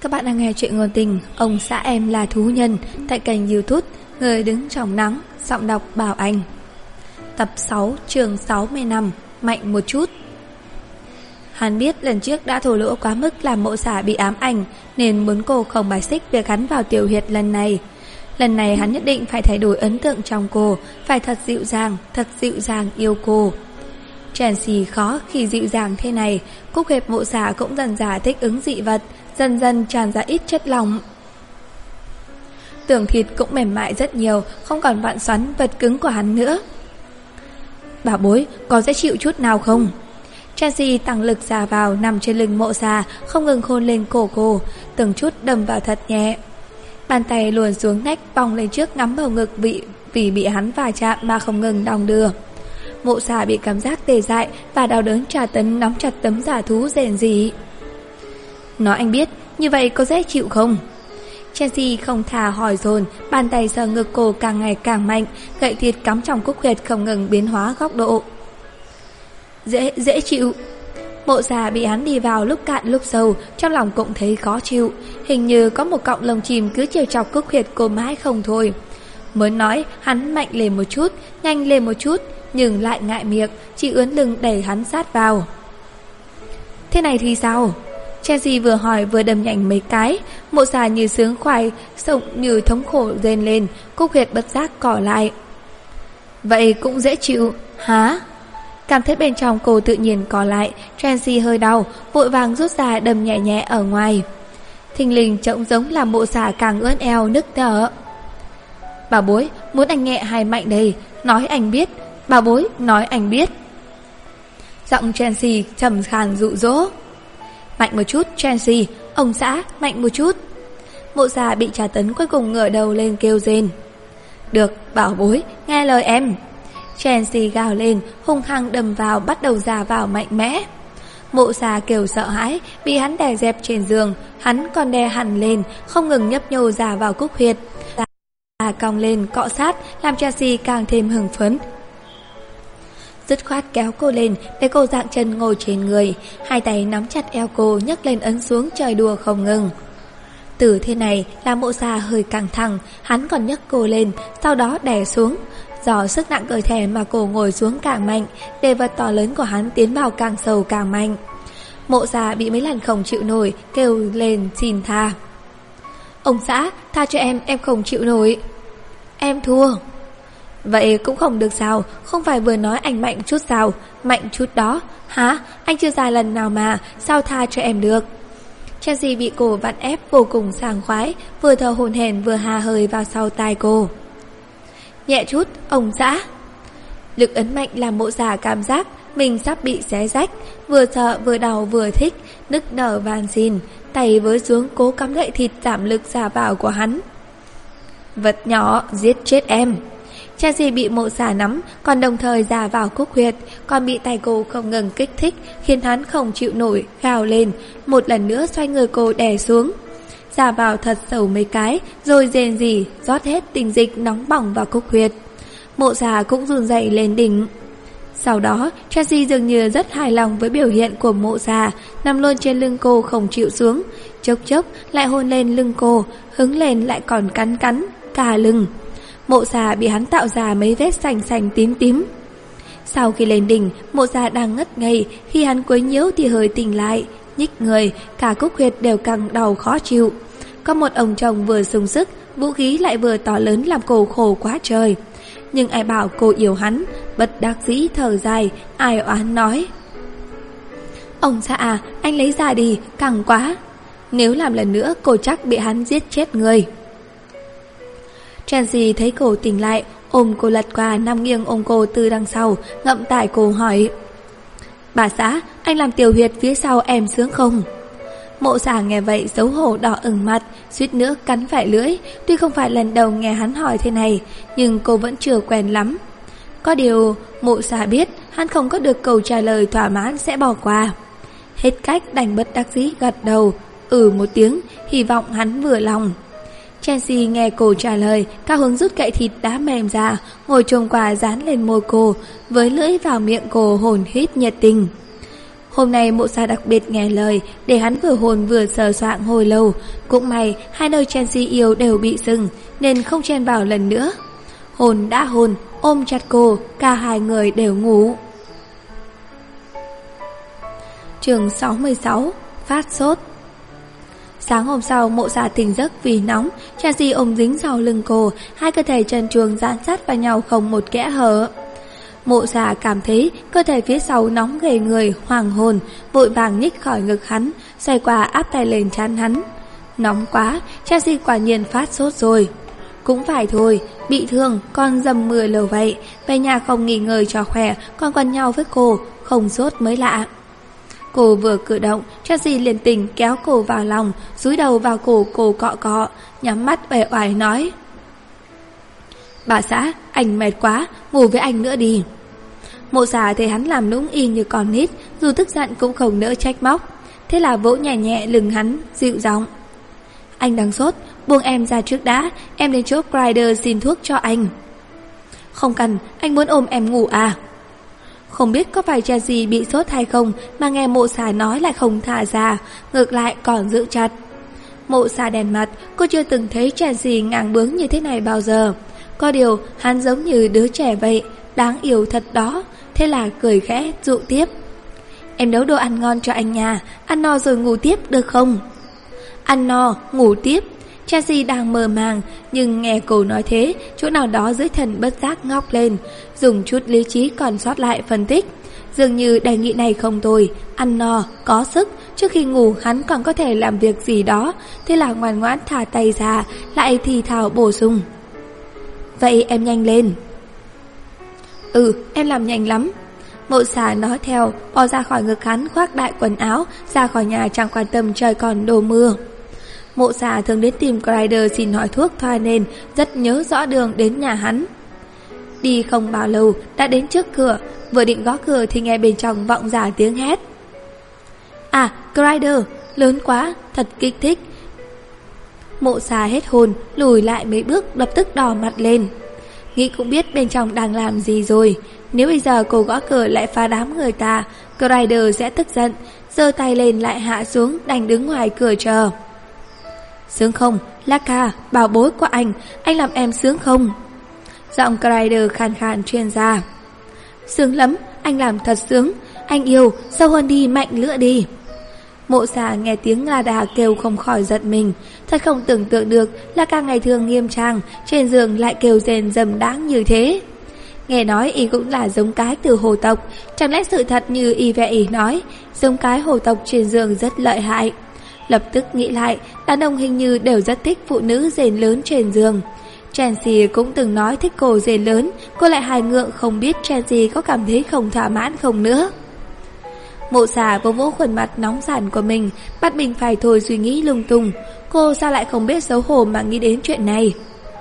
Các bạn đang nghe chuyện ngôn tình Ông xã em là thú nhân tại kênh YouTube Người đứng trong nắng, giọng đọc Bảo Anh. Tập 6, chương 65, mạnh một chút. Hắn biết lần trước đã thổ lỗ quá mức làm Mộ Xả bị ám ảnh, nên muốn cô không bài xích việc hắn vào tiểu huyệt lần này. Lần này hắn nhất định phải thay đổi ấn tượng trong cô, phải thật dịu dàng yêu cô. Chelsea khó khi dịu dàng thế này. Cúc huyệt Mộ Xả cũng dần dà thích ứng dị vật, dần dần tràn ra ít chất lỏng. Tường thịt cũng mềm mại rất nhiều, không còn vặn xoắn vật cứng của hắn nữa. Bảo bối, có dễ chịu chút nào không? Chelsea tăng lực ra vào, nằm trên lưng Mộ Xả, không ngừng hôn lên cổ cô, từng chút đâm vào thật nhẹ. Bàn tay luồn xuống nách, vòng lên trước ngắm bầu ngực vì bị hắn va chạm mà không ngừng đong đưa. Mộ Xả bị cảm giác tê dại và đau đớn tra tấn, nắm chặt tấm giả thú rền rỉ. Nói anh biết, như vậy có dễ chịu không? Chelsea không thà hỏi dồn, bàn tay sờ ngực cô càng ngày càng mạnh, gậy thịt cắm trong cúc huyệt không ngừng biến hóa góc độ. Dễ chịu. Mộ Xả bị hắn đi vào lúc cạn lúc sâu, trong lòng cũng thấy khó chịu, hình như có một cọng lông chim cứ trêu chọc cúc huyệt cô mãi không thôi. Muốn nói hắn mạnh lên một chút, nhanh lên một chút, nhưng lại ngại miệng, chỉ ướn lưng đẩy hắn sát vào. Thế này thì sao? Chelsea vừa hỏi vừa đâm nhành mấy cái. Mộ Xả như sướng khoái, sống như thống khổ rên lên, cúc huyệt bất giác cỏ lại. Vậy cũng dễ chịu, hả? Cảm thấy bên trong cô tự nhiên cỏ lại, Chelsea hơi đau, vội vàng rút ra đâm nhẹ nhẹ ở ngoài. Thình lình trông giống làm Mộ Xả càng ướn eo nức nở. Bảo bối, muốn anh nhẹ hay mạnh đây? Nói anh biết. Bảo bối, nói anh biết. Giọng Chelsea trầm khàn dụ dỗ. Mạnh một chút Chelsea, ông xã, mạnh một chút. Mộ Xả bị tra tấn cuối cùng ngửa đầu lên kêu rên. Được, bảo bối, nghe lời em. Chelsea gào lên, hung hăng đâm vào, bắt đầu già vào mạnh mẽ. Mộ Xả kêu sợ hãi, bị hắn đè dẹp trên giường, hắn còn đè hẳn lên, không ngừng nhấp nhô già vào cúc huyệt. Cong lên cọ sát, làm Chelsea càng thêm hưng phấn. Dứt khoát kéo cô lên để cô dạng chân ngồi trên người, hai tay nắm chặt eo cô nhấc lên ấn xuống chơi đùa không ngừng. Từ thế này là Mộ Xả hơi căng thẳng, hắn còn nhấc cô lên, sau đó đè xuống. Do sức nặng cơ thể mà cô ngồi xuống càng mạnh, để vật to lớn của hắn tiến vào càng sâu càng mạnh. Mộ Xả bị mấy lần không chịu nổi, kêu lên xin tha. Ông xã, tha cho em không chịu nổi. Em thua. Vậy cũng không được sao, không phải vừa nói anh mạnh chút sao? Mạnh chút đó. Hả? Anh chưa ra lần nào mà, sao tha cho em được? Chelsea bị cô vặn ép vô cùng sảng khoái, vừa thở hổn hển vừa hà hơi vào sau tai cô. Nhẹ chút, ông xã. Lực ấn mạnh làm Mộ Xả cảm giác mình sắp bị xé rách, vừa sợ vừa đau vừa thích, nức nở van xin, tay với xuống cố cắm gậy thịt giảm lực xả vào của hắn. Vật nhỏ, giết chết em. Chelsea bị Mộ Xả nắm, còn đồng thời già vào cúc huyệt, còn bị tay cô không ngừng kích thích, khiến hắn không chịu nổi, gào lên, một lần nữa xoay người cô đè xuống. Già vào thật sâu mấy cái, rồi rên rỉ, rót hết tinh dịch nóng bỏng vào cúc huyệt. Mộ Xả cũng run rẩy lên đỉnh. Sau đó, Chelsea dường như rất hài lòng với biểu hiện của Mộ Xả, nằm luôn trên lưng cô không chịu xuống, chốc chốc lại hôn lên lưng cô, hứng lên lại còn cắn cả lưng. Mộ Xả bị hắn tạo ra mấy vết xanh tím. Sau khi lên đỉnh, Mộ Xả đang ngất ngây, khi hắn quấy nhiễu thì hơi tỉnh lại, nhích người, cả cúc huyệt đều căng đau khó chịu. Có một ông chồng vừa sung sức, vũ khí lại vừa to lớn làm cô khổ quá trời. Nhưng ai bảo cô yêu hắn, bất đắc dĩ thở dài, ai oán nói. Ông xã à, anh lấy ra đi, căng quá. Nếu làm lần nữa cô chắc bị hắn giết chết người. Chelsea thấy cô tỉnh lại, ôm cô lật qua, nằm nghiêng ôm cô từ đằng sau, ngậm tại cô hỏi. Bà xã, anh làm tiểu huyệt phía sau em sướng không? Mộ Xả nghe vậy xấu hổ đỏ ửng mặt, suýt nữa cắn phải lưỡi. Tuy không phải lần đầu nghe hắn hỏi thế này, nhưng cô vẫn chưa quen lắm. Có điều Mộ Xả biết hắn không có được câu trả lời thỏa mãn sẽ bỏ qua. Hết cách đành bất đắc dĩ gật đầu, một tiếng, hy vọng hắn vừa lòng. Chelsea nghe cô trả lời, cao hứng rút gậy thịt đá mềm ra, ngồi chồm qua dán lên môi cô, với lưỡi vào miệng cô hồn hít nhiệt tình. Hôm nay mộ Sa đặc biệt nghe lời, để hắn vừa hôn vừa sờ soạng hồi lâu. Cũng may hai nơi Chelsea yêu đều bị sưng, nên không chen vào lần nữa. Hôn đã hôn, ôm chặt cô, cả hai người đều ngủ. Chương 66. Phát sốt. Sáng hôm sau, mộ Sa tỉnh giấc vì nóng, Chelsea ôm dính sau lưng cô, hai cơ thể trần truồng dán sát vào nhau không một kẽ hở. Mộ Sa cảm thấy cơ thể phía sau nóng ghê người, hoàng hồn, vội vàng nhích khỏi ngực hắn, xoay qua áp tay lên trán hắn. Nóng quá, Chelsea quả nhiên phát sốt rồi. Cũng phải thôi, bị thương còn dầm mưa lầu vậy, về nhà không nghỉ ngơi cho khỏe, còn quằn nhau với cô, không sốt mới lạ. Cô vừa cử động, Chelsea liền tình kéo cô vào lòng, dúi đầu vào cổ cô cọ cọ, nhắm mắt uể oải nói: "Bà xã, anh mệt quá, ngủ với anh nữa đi." Mộ Sa thấy hắn làm nũng y như con nít, dù tức giận cũng không nỡ trách móc, thế là vỗ nhẹ nhẹ lưng hắn, dịu giọng: "Anh đang sốt, buông em ra trước đã, em đến chỗ Crider xin thuốc cho anh." "Không cần, anh muốn ôm em ngủ à?" Không biết có phải Chelsea bị sốt hay không mà nghe mộ Sa nói lại không thả ra, ngược lại còn giữ chặt. Mộ Sa đèn mặt, cô chưa từng thấy Chelsea ngang bướng như thế này bao giờ. Có điều hắn giống như đứa trẻ vậy, đáng yêu thật đó, thế là cười khẽ dụ tiếp: "Em nấu đồ ăn ngon cho anh nha, ăn no rồi ngủ tiếp được không?" Ăn no, ngủ tiếp. Chelsea đang mơ màng, nhưng nghe cô nói thế, chỗ nào đó dưới thân bất giác ngóc lên, dùng chút lý trí còn sót lại phân tích. Dường như đề nghị này không tồi, ăn no, có sức, trước khi ngủ hắn còn có thể làm việc gì đó, thế là ngoan ngoãn thả tay ra, lại thì thào bổ sung: "Vậy em nhanh lên." "Ừ, em làm nhanh lắm." Mộ Sa nói theo, bò ra khỏi ngực hắn, khoác đại quần áo, ra khỏi nhà chẳng quan tâm trời còn đổ mưa. Mộ Sa thường đến tìm Crider xin hỏi thuốc thoa nên rất nhớ rõ đường đến nhà hắn. Đi không bao lâu đã đến trước cửa, vừa định gõ cửa thì nghe bên trong vọng ra tiếng hét: "À, Crider, lớn quá, thật kích thích." Mộ Sa hết hồn, lùi lại mấy bước, lập tức đỏ mặt lên. Nghĩ cũng biết bên trong đang làm gì rồi. Nếu bây giờ cô gõ cửa lại phá đám người ta, Crider sẽ tức giận, giơ tay lên lại hạ xuống, đành đứng ngoài cửa chờ. "Sướng không, Laka, bảo bối của anh làm em sướng không?" Giọng Crider khàn khàn truyền ra. "Sướng lắm, anh làm thật sướng, anh yêu, sâu hơn đi, mạnh nữa đi." Mộ Sa nghe tiếng nga đà kêu không khỏi giận mình, thật không tưởng tượng được Laka ngày thường nghiêm trang, trên giường lại kêu rền rầm đáng như thế. Nghe nói y cũng là giống cái từ hồ tộc, chẳng lẽ sự thật như y ve y nói, giống cái hồ tộc trên giường rất lợi hại. Lập tức nghĩ lại, đàn ông hình như đều rất thích phụ nữ rền lớn trên giường. Chelsea cũng từng nói thích cô rền lớn, cô lại hài ngượng không biết Chelsea có cảm thấy không thỏa mãn không nữa. Mộ Sa vỗ vỗ khuôn mặt nóng sàn của mình, bắt mình phải thôi suy nghĩ lung tung. Cô sao lại không biết xấu hổ mà nghĩ đến chuyện này?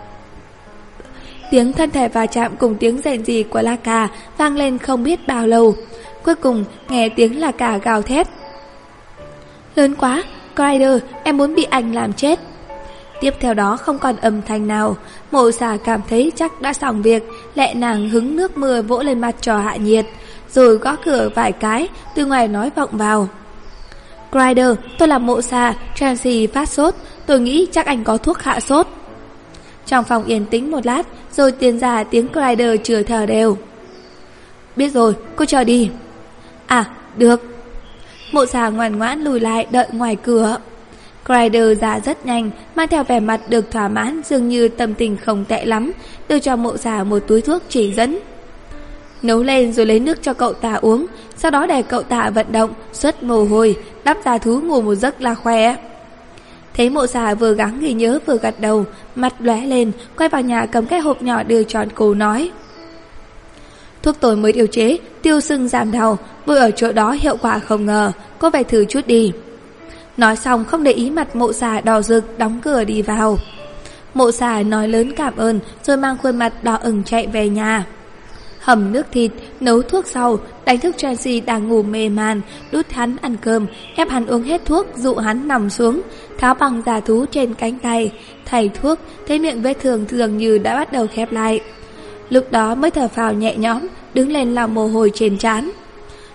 Tiếng thân thể va chạm cùng tiếng rền rỉ của Laka vang lên không biết bao lâu. Cuối cùng nghe tiếng Laka gào thét: "Lớn quá, Crider, em muốn bị anh làm chết." Tiếp theo đó không còn âm thanh nào. Mộ Sa cảm thấy chắc đã xong việc, lẹ nàng hứng nước mưa vỗ lên mặt cho hạ nhiệt, rồi gõ cửa vài cái, từ ngoài nói vọng vào: "Crider, tôi là Mộ Sa, Chelsea phát sốt, tôi nghĩ chắc anh có thuốc hạ sốt." Trong phòng yên tĩnh một lát, rồi tiến ra tiếng Crider chừa thở đều: "Biết rồi, cô chờ đi." "À, được." Mộ Sa ngoan ngoãn lùi lại đợi ngoài cửa. Crider ra rất nhanh, mang theo vẻ mặt được thỏa mãn, dường như tâm tình không tệ lắm, đưa cho Mộ Sa một túi thuốc chỉ dẫn: "Nấu lên rồi lấy nước cho cậu ta uống, sau đó để cậu ta vận động, xuất mồ hôi, đắp da thú ngủ một giấc là khỏe." Thấy Mộ Sa vừa gắng ghi nhớ vừa gật đầu, mặt lóe lên, quay vào nhà cầm cái hộp nhỏ đưa cho cô nói: "Thuốc tôi mới điều chế, tiêu sưng giảm đau, vừa ở chỗ đó hiệu quả không ngờ, cô phải thử chút đi." Nói xong không để ý mặt Mộ Sa đỏ rực, đóng cửa đi vào. Mộ Sa nói lớn cảm ơn, rồi mang khuôn mặt đỏ ửng chạy về nhà. Hầm nước thịt, nấu thuốc sau, đánh thức Chelsea đang ngủ mê man, đút hắn ăn cơm, ép hắn uống hết thuốc, dụ hắn nằm xuống, tháo băng da thú trên cánh tay, thay thuốc, thấy miệng vết thương dường như đã bắt đầu khép lại. Lúc đó mới thở phào nhẹ nhõm, đứng lên lau mồ hôi trên trán.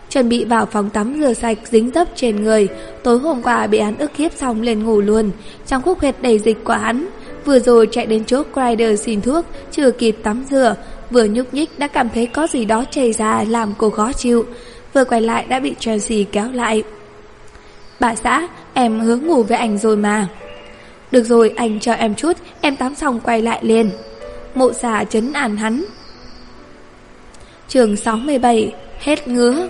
chuẩn bị vào phòng tắm rửa sạch dính dấp trên người. Tối hôm qua bị hắn ức hiếp xong lên ngủ luôn. Trong khúc huyệt đầy dịch của hắn, vừa rồi chạy đến chỗ Crider xin thuốc, chưa kịp tắm rửa, vừa nhúc nhích đã cảm thấy có gì đó chảy ra làm cô khó chịu. Vừa quay lại đã bị Tracy kéo lại. Bà xã, em hứa ngủ với anh rồi mà. Được rồi, anh chờ em chút, em tắm xong quay lại liền. Mộ Xà trấn an hắn. Chương 67, hết ngứa.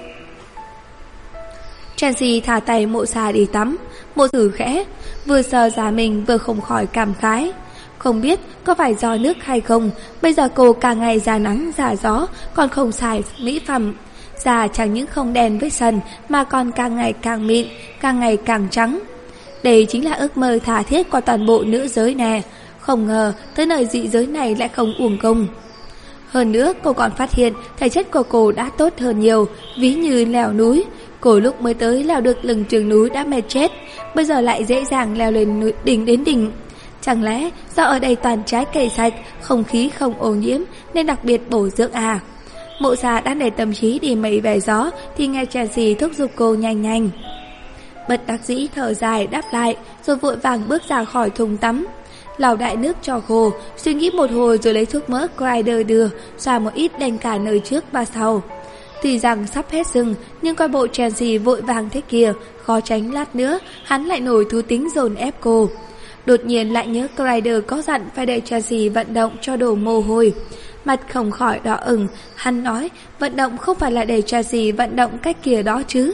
Tracy thả tay Mộ Xà đi tắm. Mộ Tử khẽ, vừa sờ da mình vừa không khỏi cảm khái. Không biết có phải do nước hay không, bây giờ cô càng ngày da nắng da gió, còn không xài mỹ phẩm. Da chẳng những không đen với sần mà còn càng ngày càng mịn, càng ngày càng trắng. Đây chính là ước mơ tha thiết của toàn bộ nữ giới nè. Không ngờ tới nơi dị giới này lại không uổng công. Hơn nữa cô còn phát hiện thể chất của cô đã tốt hơn nhiều, ví như leo núi. Cô lúc mới tới leo được lưng chừng núi đã mệt chết, bây giờ lại dễ dàng leo lên núi đỉnh đến đỉnh. Chẳng lẽ do ở đây toàn trái cây sạch, không khí không ô nhiễm nên đặc biệt bổ dưỡng à? Mộ Xà đang để tâm trí đi mây về gió thì nghe Tracy thúc giục cô nhanh nhanh. Bất đắc dĩ thở dài đáp lại, rồi vội vàng bước ra khỏi thùng tắm, lau đại nước cho khô, suy nghĩ một hồi rồi lấy thuốc mỡ Crider đưa, xoa một ít đành cả nơi trước và sau. Tuy rằng sắp hết rừng, nhưng coi bộ Tracy vội vàng thế kia, khó tránh lát nữa hắn lại nổi thú tính dồn ép cô. Đột nhiên lại nhớ Crider có dặn phải để Tracy vận động cho đổ mồ hôi. Mặt không khỏi đỏ ửng, hắn nói vận động không phải là để Tracy vận động cách kia đó chứ.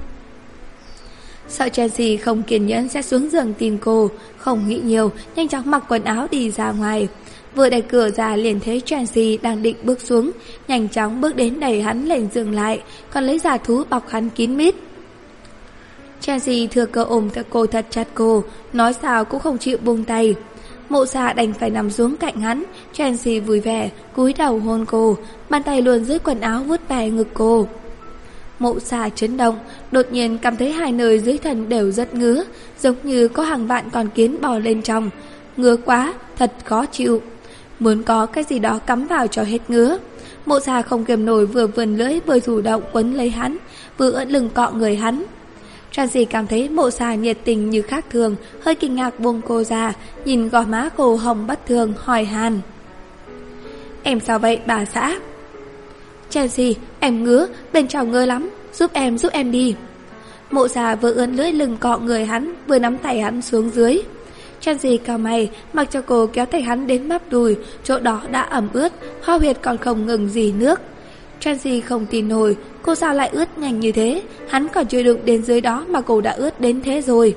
Sợ Tracy không kiên nhẫn sẽ xuống giường tìm cô, không nghĩ nhiều, nhanh chóng mặc quần áo đi ra ngoài. Vừa đẩy cửa ra liền thấy Tracy đang định bước xuống, nhanh chóng bước đến đẩy hắn lên giường lại, còn lấy giả thú bọc hắn kín mít. Tracy thừa cơ ôm cô thật chặt cô, nói sao cũng không chịu buông tay. Mộ Xà đành phải nằm xuống cạnh hắn. Tracy vui vẻ cúi đầu hôn cô, bàn tay luồn dưới quần áo vuốt về ngực cô. Mộ Xà chấn động, đột nhiên cảm thấy hai nơi dưới thân đều rất ngứa, giống như có hàng vạn con kiến bò lên trong. Ngứa quá, thật khó chịu. Muốn có cái gì đó cắm vào cho hết ngứa. Mộ Xà không kiềm nổi, vừa vươn lưỡi vừa chủ động quấn lấy hắn, vừa ưỡn lưng cọ người hắn. Tracy cảm thấy Mộ Xà nhiệt tình như khác thường, hơi kinh ngạc buông cô ra, nhìn gò má cô hồng bất thường, hỏi han. Em sao vậy bà xã? Tracy, em ngứa, bên trong ngứa lắm, giúp em đi. Mộ Xà vừa ưỡn lưỡi lưng cọ người hắn, vừa nắm tay hắn xuống dưới. Tracy cau mày, mặc cho cô kéo tay hắn đến bắp đùi, chỗ đó đã ẩm ướt, hoa huyệt còn không ngừng rỉ nước. Tracy không tin nổi, cô sao lại ướt nhanh như thế, hắn còn chưa đụng đến dưới đó mà cô đã ướt đến thế rồi.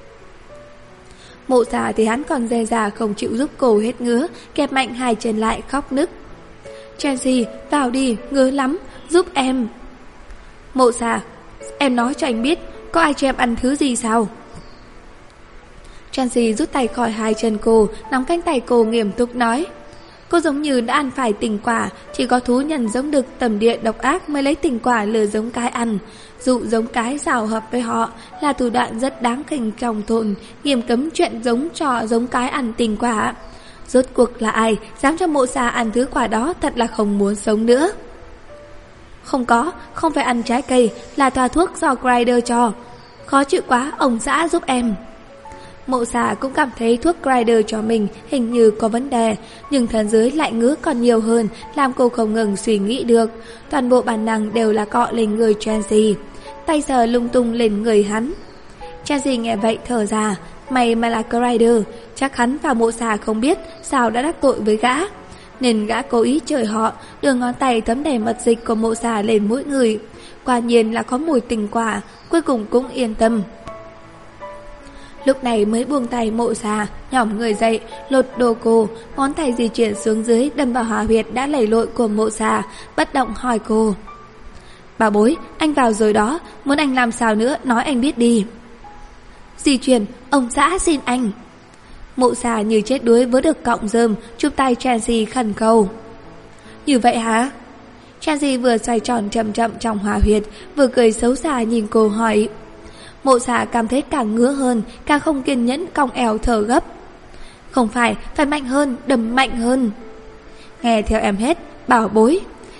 Mộ Xà thì hắn còn dè dà không chịu giúp cô hết ngứa, kẹp mạnh hai chân lại khóc nức. Tracy, vào đi, ngứa lắm, giúp em. Mộ Xà, em nói cho anh biết, có ai cho em ăn thứ gì sao? Tracy rút tay khỏi hai chân cô, nắm cánh tay cô nghiêm túc nói. Cô giống như đã ăn phải tình quả, chỉ có thú nhân giống đực tầm địa độc ác mới lấy tình quả lừa giống cái ăn. Dụ giống cái rào hợp với họ là thủ đoạn rất đáng khinh trong thôn, nghiêm cấm chuyện giống trò giống cái ăn tình quả. Rốt cuộc là ai dám cho Mộ Xà ăn thứ quả đó, thật là không muốn sống nữa. Không phải ăn trái cây, là thoa thuốc do Crider cho. Khó chịu quá, ông xã giúp em. Mộ Xà cũng cảm thấy thuốc Crider cho mình hình như có vấn đề, nhưng thân dưới lại ngứa còn nhiều hơn, làm cô không ngừng suy nghĩ được. Toàn bộ bản năng đều là cọ lên người Tracy, tay sờ lung tung lên người hắn. Tracy nghe vậy thở ra, may mà là Crider, chắc hắn và Mộ Xà không biết sao đã đắc tội với gã, nên gã cố ý chửi họ, đưa ngón tay thấm đầy mật dịch của Mộ Xà lên mỗi người. Quả nhiên là có mùi tình quả, cuối cùng cũng yên tâm. Lúc này mới buông tay Mộ Xà, nhỏm người dậy, lột đồ cô, ngón tay di chuyển xuống dưới đâm vào hỏa huyệt đã lầy lội của Mộ Xà, bất động hỏi cô. Bà bối, anh vào rồi đó, muốn anh làm sao nữa, nói anh biết đi. Di chuyển, ông xã xin anh. Mộ Xà như chết đuối vớ được cọng rơm, chụp tay Tracy khẩn cầu. Như vậy hả? Tracy vừa xoay tròn chậm chậm trong hỏa huyệt, vừa cười xấu xa nhìn cô hỏi. Mộ Xà cảm thấy càng ngứa hơn, càng không kiên nhẫn cong eo thở gấp. Không phải, phải mạnh hơn, đâm mạnh hơn. Nghe theo em hết, bảo bối.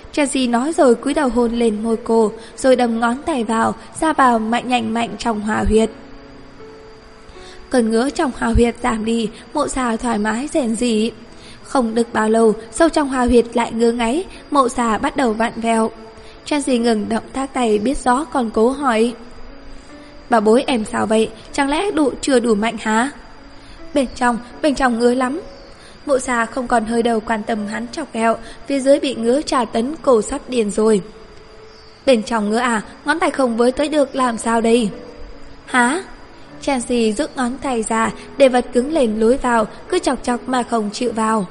Chelsea nói rồi cúi đầu hôn lên môi cô, rồi đâm ngón tay vào, ra vào mạnh trong hỏa huyệt. Cơn ngứa trong hỏa huyệt giảm đi, Mộ Xà thoải mái rền rỉ. Không được bao lâu, sâu trong hỏa huyệt lại ngứa ngáy, Mộ Xà bắt đầu vặn vẹo. Chelsea ngừng động tác tay, biết rõ còn cố hỏi: "Bảo bối em sao vậy? Chẳng lẽ chưa đủ mạnh hả?" Bên trong ngứa lắm." Mộ Xà không còn hơi đầu quan tâm hắn chọc ghẹo, phía dưới bị ngứa tra tấn, cổ sắp điên rồi. "Bên trong ngứa à? Ngón tay không với tới được làm sao đây?" "Hả?" Chelsea rút ngón tay ra để vật cứng lên lối vào, cứ chọc mà không chịu vào.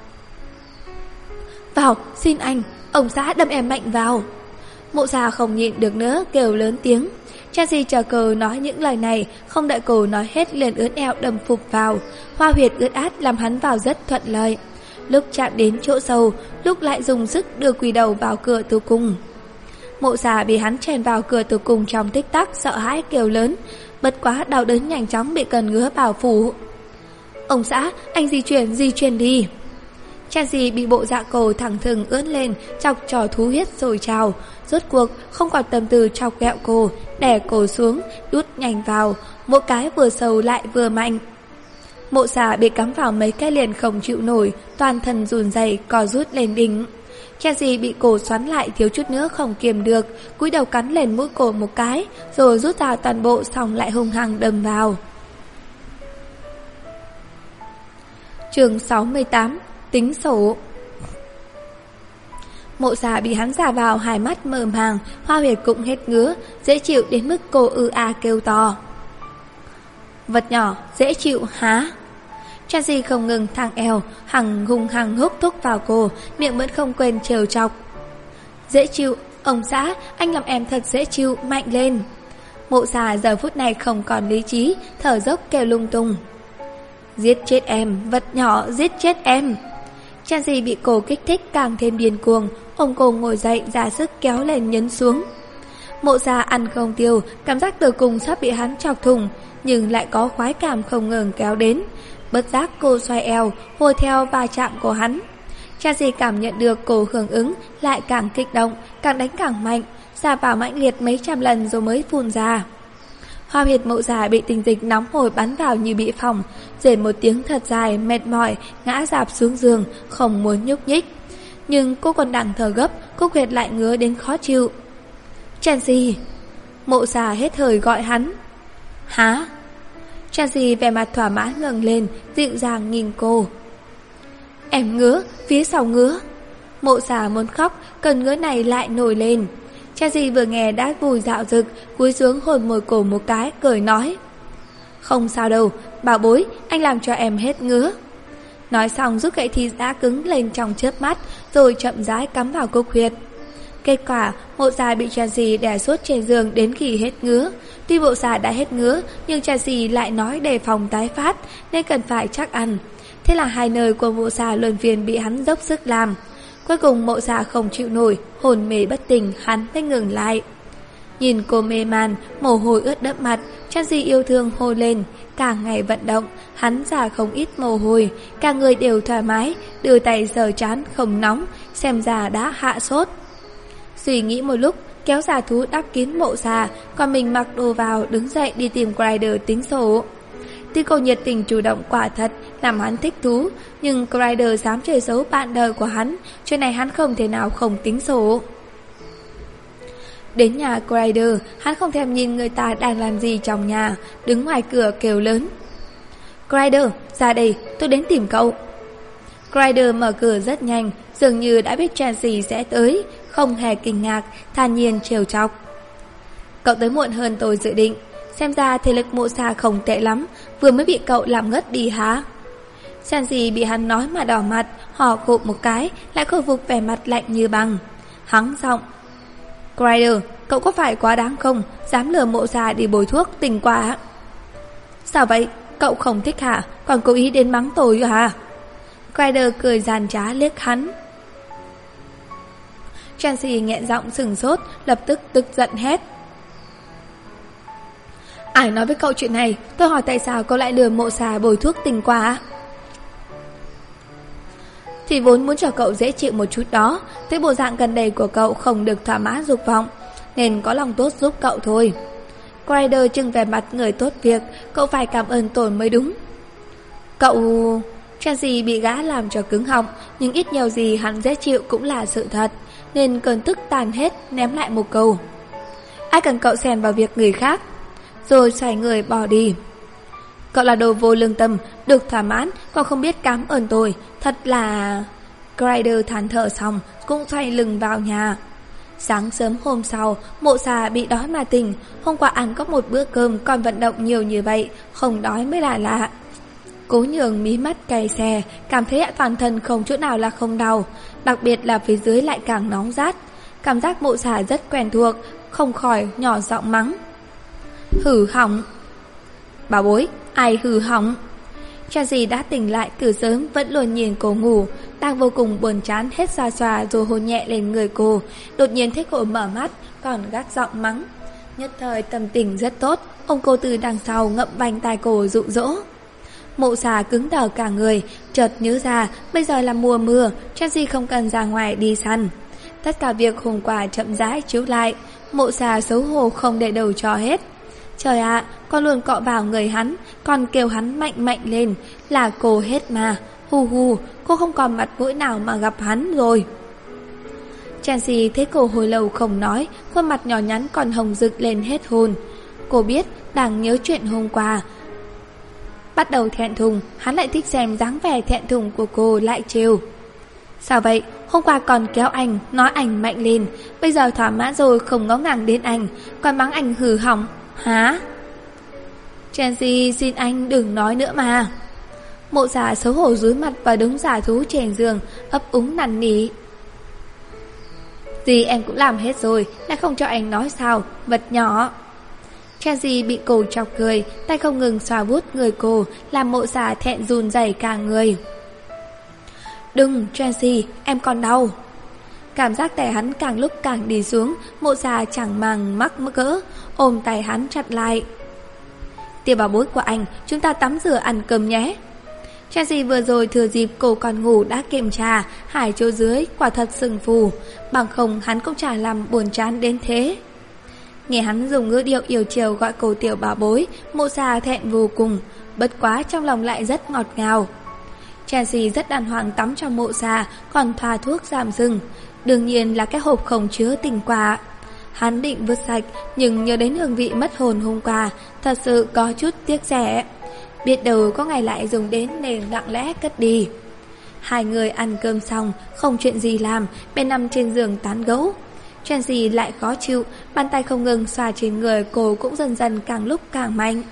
"Vào, xin anh, ông xã đâm em mạnh vào." Mộ Xà không nhịn được nữa, kêu lớn tiếng. Chelsea chờ cô nói những lời này, không đợi cô nói hết liền ướn eo đâm phục vào. Hoa huyệt ướt át làm hắn vào rất thuận lợi. Lúc chạm đến chỗ sâu, lúc lại dùng sức đưa quỳ đầu vào cửa tử cung. Mộ Xà bị hắn chèn vào cửa tử cung trong tích tắc, sợ hãi kêu lớn. Bất quá đau đớn nhanh chóng bị cơn ngứa bao phủ. "Ông xã, anh di chuyển đi." Chelsea bị bộ dạ cổ thẳng thừng ưỡn lên, chọc trò thú huyết rồi trào. Rốt cuộc không còn tâm tư chọc ghẹo cô, đè cô xuống, đút nhanh vào, mỗi cái vừa sâu lại vừa mạnh. Mộ Xà bị cắm vào mấy cái liền không chịu nổi, toàn thân run rẩy, co rút lên đỉnh. Chelsea bị cổ xoắn lại thiếu chút nữa không kiềm được, cúi đầu cắn lên mũi cổ một cái, rồi rút ra toàn bộ, xong lại hung hăng đâm vào. Chương 68: Tính sổ. Mộ Xà bị hắn già vào, hai mắt mờ màng, hoa huyệt cũng hết ngứa, dễ chịu đến mức cô kêu to. "Vật nhỏ, dễ chịu hả?" Chelsea không ngừng thẳng eo, hung hăng húc thúc vào cô, miệng vẫn không quên trêu chọc. "Dễ chịu, ông xã, anh làm em thật dễ chịu, mạnh lên." Mộ Xà giờ phút này không còn lý trí, thở dốc kêu lung tung. "Giết chết em, vật nhỏ, giết chết em." Chelsea bị cô kích thích càng thêm điên cuồng, ôm cô ngồi dậy, ra sức kéo lên nhấn xuống. Mộ Xà ăn không tiêu, cảm giác tử cung sắp bị hắn chọc thủng, nhưng lại có khoái cảm không ngừng kéo đến. Bất giác cô xoay eo, hùa theo va chạm của hắn. Chelsea cảm nhận được cô hưởng ứng, lại càng kích động, càng đánh càng mạnh, xà vào mãnh liệt mấy trăm lần rồi mới phun ra. Hoa huyệt Mộ Xà bị tình dịch nóng hổi bắn vào như bị phỏng, rền một tiếng thật dài, mệt mỏi, ngã rạp xuống giường, không muốn nhúc nhích. Nhưng cô còn đang thở gấp, cúc huyệt lại ngứa đến khó chịu. "Chelsea!" Mộ Xà hết hơi gọi hắn. "Hả?" Chelsea vẻ mặt thỏa mãn ngẩng lên, dịu dàng nhìn cô. "Em ngứa, phía sau ngứa." Mộ Xà muốn khóc, cơn ngứa này lại nổi lên. Chelsea vừa nghe đã vui dạo dực, cúi xuống hôn môi cổ một cái, cười nói: "Không sao đâu, bảo bối, anh làm cho em hết ngứa." Nói xong rút gậy thịt đã cứng lên trong chớp mắt, rồi chậm rãi cắm vào cúc huyệt. Kết quả, Mộ Xà bị Chelsea đè suốt trên giường đến khi hết ngứa. Tuy Mộ Xà đã hết ngứa, nhưng Chelsea lại nói đề phòng tái phát, nên cần phải chắc ăn. Thế là hai nơi của Mộ Xà luân phiên bị hắn dốc sức làm. Cuối cùng Mộ Xà không chịu nổi, hồn mê bất tỉnh, hắn mới ngừng lại. Nhìn cô mê man, mồ hôi ướt đẫm mặt, Chelsea yêu thương hô lên. Càng ngày vận động, hắn ra không ít mồ hôi, cả người đều thoải mái, đưa tay sờ trán không nóng, xem ra đã hạ sốt. Suy nghĩ một lúc, kéo giả thú đắp kín Mộ Xà, còn mình mặc đồ vào đứng dậy đi tìm Crider tính sổ. Tuy cô nhiệt tình chủ động quả thật làm hắn thích thú, nhưng Crider dám chơi xấu bạn đời của hắn, chuyện này hắn không thể nào không tính sổ. Đến nhà Crider, hắn không thèm nhìn người ta đang làm gì trong nhà, đứng ngoài cửa kêu lớn: "Crider, ra đây, tôi đến tìm cậu." Crider mở cửa rất nhanh, dường như đã biết Chelsea sẽ tới, không hề kinh ngạc, thản nhiên trêu chọc: "Cậu tới muộn hơn tôi dự định, xem ra thể lực Mộ Xà không tệ lắm, vừa mới bị cậu làm ngất đi hả?" Chelsea bị hắn nói mà đỏ mặt, hò cụm một cái, lại khôi phục vẻ mặt lạnh như băng. Hắn giọng: "Crider, cậu có phải quá đáng không, dám lừa Mộ Xà đi bồi thuốc tình quả?" "Sao vậy, cậu không thích hả, còn cố ý đến mắng tôi hả?" Crider cười giàn trá liếc hắn. Chelsea nghẹn giọng sửng sốt, lập tức tức giận hét: "Ai nói với cậu chuyện này? Tôi hỏi tại sao cậu lại lừa Mộ Xà bồi thuốc tình quả?" Thì vốn muốn cho cậu dễ chịu một chút đó, thấy bộ dạng gần đây của cậu không được thỏa mãn dục vọng, nên có lòng tốt giúp cậu thôi. Ryder trưng vẻ mặt người tốt việc, cậu phải cảm ơn tổn mới đúng. Cậu... Chelsea bị gã làm cho cứng họng, nhưng ít nhiều gì hắn dễ chịu cũng là sự thật, nên cơn tức tàn hết, ném lại một câu. Ai cần cậu xen vào việc người khác? Rồi xoay người bỏ đi. Cậu là đồ vô lương tâm, được thỏa mãn, còn không biết cảm ơn tôi, thật là... Ryder than thở xong, cũng xoay lưng vào nhà. Sáng sớm hôm sau, Mộ Xà bị đói mà tỉnh. Hôm qua ăn có một bữa cơm, còn vận động nhiều như vậy, không đói mới là lạ. Cố Nhường mí mắt cay xè, cảm thấy toàn thân không chỗ nào là không đau, đặc biệt là phía dưới lại càng nóng rát. Cảm giác Mộ Xà rất quen thuộc, không khỏi nhỏ giọng mắng. Hử hỏng. Bà bối, ai hử hỏng? Chelsea đã tỉnh lại từ sớm, vẫn luôn nhìn cô ngủ, đang vô cùng buồn chán, hết xoa xoa rồi hôn nhẹ lên người cô. Đột nhiên thấy cô mở mắt, còn gác giọng mắng. Nhất thời tâm tình rất tốt, ôm cô từ đằng sau ngậm vành tai cô dụ dỗ. Mộ Xà cứng đờ cả người, chợt nhớ ra bây giờ là mùa mưa, Chelsea không cần ra ngoài đi săn. Tất cả việc hôm qua chậm rãi chiếu lại, Mộ Xà xấu hổ không để đầu cho hết. Trời ạ, con luôn cọ vào người hắn, còn kêu hắn mạnh mạnh lên, là cô hết mà. Hù hù, cô không còn mặt mũi nào mà gặp hắn rồi. Chelsea thấy cô hồi lâu không nói, khuôn mặt nhỏ nhắn còn hồng rực lên hết hồn. Cô biết đang nhớ chuyện hôm qua. Bắt đầu thẹn thùng, hắn lại thích xem dáng vẻ thẹn thùng của cô lại trêu. Sao vậy? Hôm qua còn kéo anh, nói anh mạnh lên, bây giờ thỏa mãn rồi không ngó ngàng đến anh, còn mắng anh hư hỏng. Hả? Chelsea xin anh đừng nói nữa mà. Mộ Xà xấu hổ dúi mặt vào đống giả thú trên giường, ấp úng năn nỉ. Gì em cũng làm hết rồi, lại không cho anh nói sao, vật nhỏ. Chelsea bị cô chọc cười, tay không ngừng xoa vuốt người cô, làm Mộ Xà thẹn run rẩy cả người. Đừng, Chelsea, em còn đau. Cảm giác tay hắn càng lúc càng đi xuống, Mộ Xà chẳng màng mắc cỡ, ôm tay hắn chặt lại. Tiểu bảo bối của anh, chúng ta tắm rửa ăn cơm nhé. Chelsea vừa rồi thừa dịp cô còn ngủ đã kiểm tra, hải chỗ dưới quả thật sưng phù, bằng không hắn cũng chả làm buồn chán đến thế. Nghe hắn dùng ngữ điệu yêu chiều gọi cô tiểu bảo bối, Mộ Xà thẹn vô cùng, bất quá trong lòng lại rất ngọt ngào. Chelsea rất đàng hoàng tắm cho Mộ Xà, còn thoa thuốc giảm sưng, đương nhiên là cái hộp không chứa tinh quả. Hắn định vứt sạch, nhưng nhớ đến hương vị mất hồn hôm qua, thật sự có chút tiếc rẻ. Biết đâu có ngày lại dùng đến nên lặng lẽ cất đi. Hai người ăn cơm xong, không chuyện gì làm, bên nằm trên giường tán gẫu. Chelsea lại khó chịu, bàn tay không ngừng xoa trên người cô cũng dần dần càng lúc càng mạnh.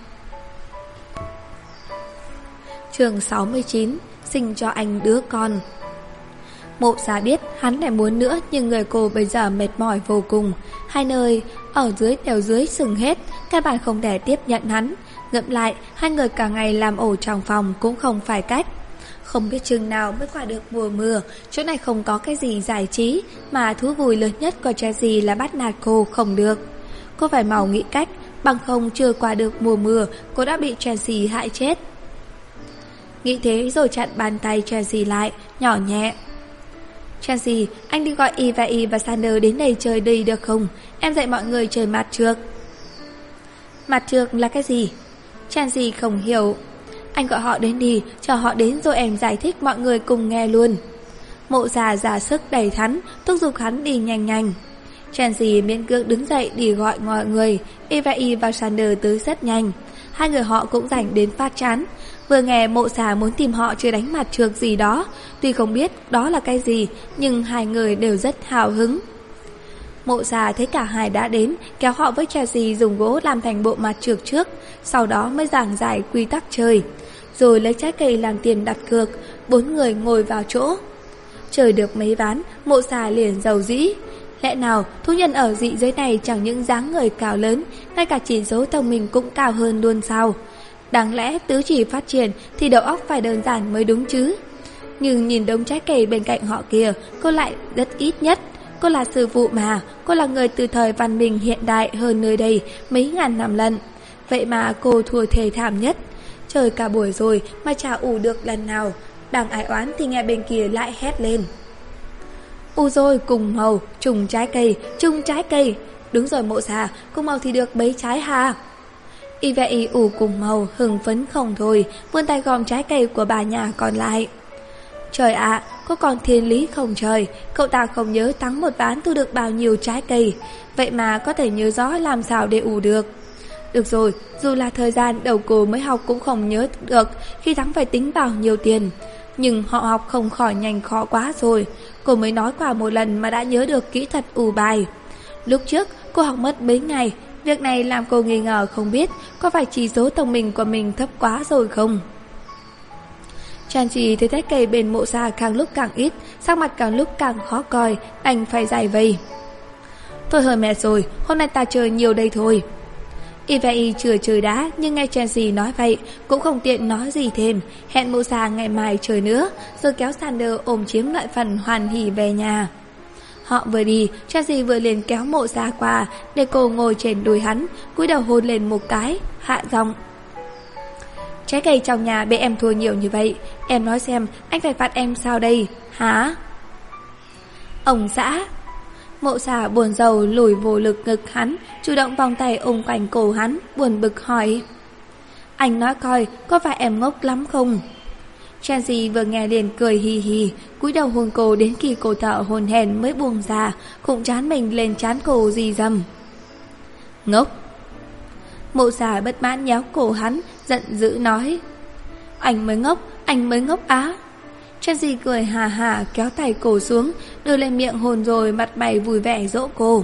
Chương 69, sinh cho anh đứa con. Mộ Xà biết hắn lại muốn nữa, nhưng người cô bây giờ mệt mỏi vô cùng. Hai nơi ở dưới đều dưới sừng hết, các bạn không thể tiếp nhận hắn. Ngẫm lại, hai người cả ngày làm ổ trong phòng cũng không phải cách. Không biết chừng nào mới qua được mùa mưa, chỗ này không có cái gì giải trí, mà thú vui lớn nhất của Chelsea là bắt nạt cô không được. Cô phải mau nghĩ cách, bằng không chưa qua được mùa mưa, cô đã bị Chelsea hại chết. Nghĩ thế rồi chặn bàn tay Chelsea lại, nhỏ nhẹ. Chelsea, anh đi gọi Eva và Sander đến đây chơi đi được không? Em dạy mọi người chơi mặt trượt. Mặt trượt là cái gì? Chelsea không hiểu. Anh gọi họ đến đi, cho họ đến rồi em giải thích mọi người cùng nghe luôn. Mộ Xà giả sức đẩy hắn, thúc giục hắn đi nhanh nhanh. Chelsea miễn cưỡng đứng dậy đi gọi mọi người. Eva và Sander tới rất nhanh. Hai người họ cũng rảnh đến phát chán. Vừa nghe Mộ Xà muốn tìm họ chơi đánh mặt trượt gì đó, tuy không biết đó là cái gì, nhưng hai người đều rất hào hứng. Mộ Xà thấy cả hai đã đến, kéo họ với Chelsea dùng gỗ làm thành bộ mặt trượt trước, sau đó mới giảng giải quy tắc chơi, rồi lấy trái cây làm tiền đặt cược. Bốn người ngồi vào chỗ. Chơi được mấy ván, Mộ Xà liền giàu dĩ. Lẽ nào thú nhân ở dị giới này chẳng những dáng người cao lớn, ngay cả chỉ số thông minh cũng cao hơn luôn sao? Đáng lẽ tứ chỉ phát triển thì đầu óc phải đơn giản mới đúng chứ. Nhưng nhìn đống trái cây bên cạnh họ kia, cô lại rất ít nhất. Cô là sư phụ mà, cô là người từ thời văn minh hiện đại hơn nơi đây mấy ngàn năm lần. Vậy mà cô thua thê thảm nhất. Trời cả buổi rồi mà chả ủ được lần nào. Đang ai oán thì nghe bên kia lại hét lên: U rồi, cùng màu, trùng trái cây. Đúng rồi mộ xà, cùng màu thì được bấy trái hà. Y vậy ủ cùng màu hưng phấn không thôi, vươn tay gom trái cây của bà nhà còn lại. Trời ạ, có còn thiên lý không trời, cậu ta không nhớ thắng một ván thu được bao nhiêu trái cây, vậy mà có thể nhớ rõ làm sao để ủ được. Được rồi, dù là thời gian đầu cô mới học cũng không nhớ được khi thắng phải tính bao nhiêu tiền, nhưng họ học không khỏi nhanh khó quá rồi. Cô mới nói qua một lần mà đã nhớ được kỹ thuật ủ bài. Lúc trước cô học mất mấy ngày, việc này làm cô nghi ngờ không biết có phải chỉ số thông minh của mình thấp quá rồi không. Chan Trì thấy trái cây bên mộ xà càng lúc càng ít, sắc mặt càng lúc càng khó coi, đành phải giải vây. Thôi hơi mệt rồi, hôm nay ta chơi nhiều đây thôi. Y vậy chưa chơi đá, nhưng nghe Chan Trì nói vậy cũng không tiện nói gì thêm, hẹn mộ xà ngày mai chơi nữa, rồi kéo Sander ôm chiếm lại phần hoàn hỉ về nhà. Họ vừa đi, Chan Trì vừa liền kéo mộ xà qua để cô ngồi trên đùi hắn, cúi đầu hôn lên một cái, hạ giọng: Trái cây trong nhà bị em thua nhiều như vậy, em nói xem anh phải phạt em sao đây, hả? Ông xã. Mộ xà buồn rầu lùi vô lực ngực hắn, chủ động vòng tay ôm quanh cổ hắn, buồn bực hỏi: Anh nói coi, có phải em ngốc lắm không? Chan Trì vừa nghe liền cười hì hì, cúi đầu hôn cô đến khi cô thở hổn hển mới buông ra, khụng trán mình lên trán cô rì rầm. Ngốc. Mộ xà bất mãn nhéo cổ hắn, giận dữ nói: Anh mới ngốc á. Chan Trì cười hà hà kéo tay cô xuống, đưa lên miệng hôn rồi mặt mày vui vẻ dỗ cô.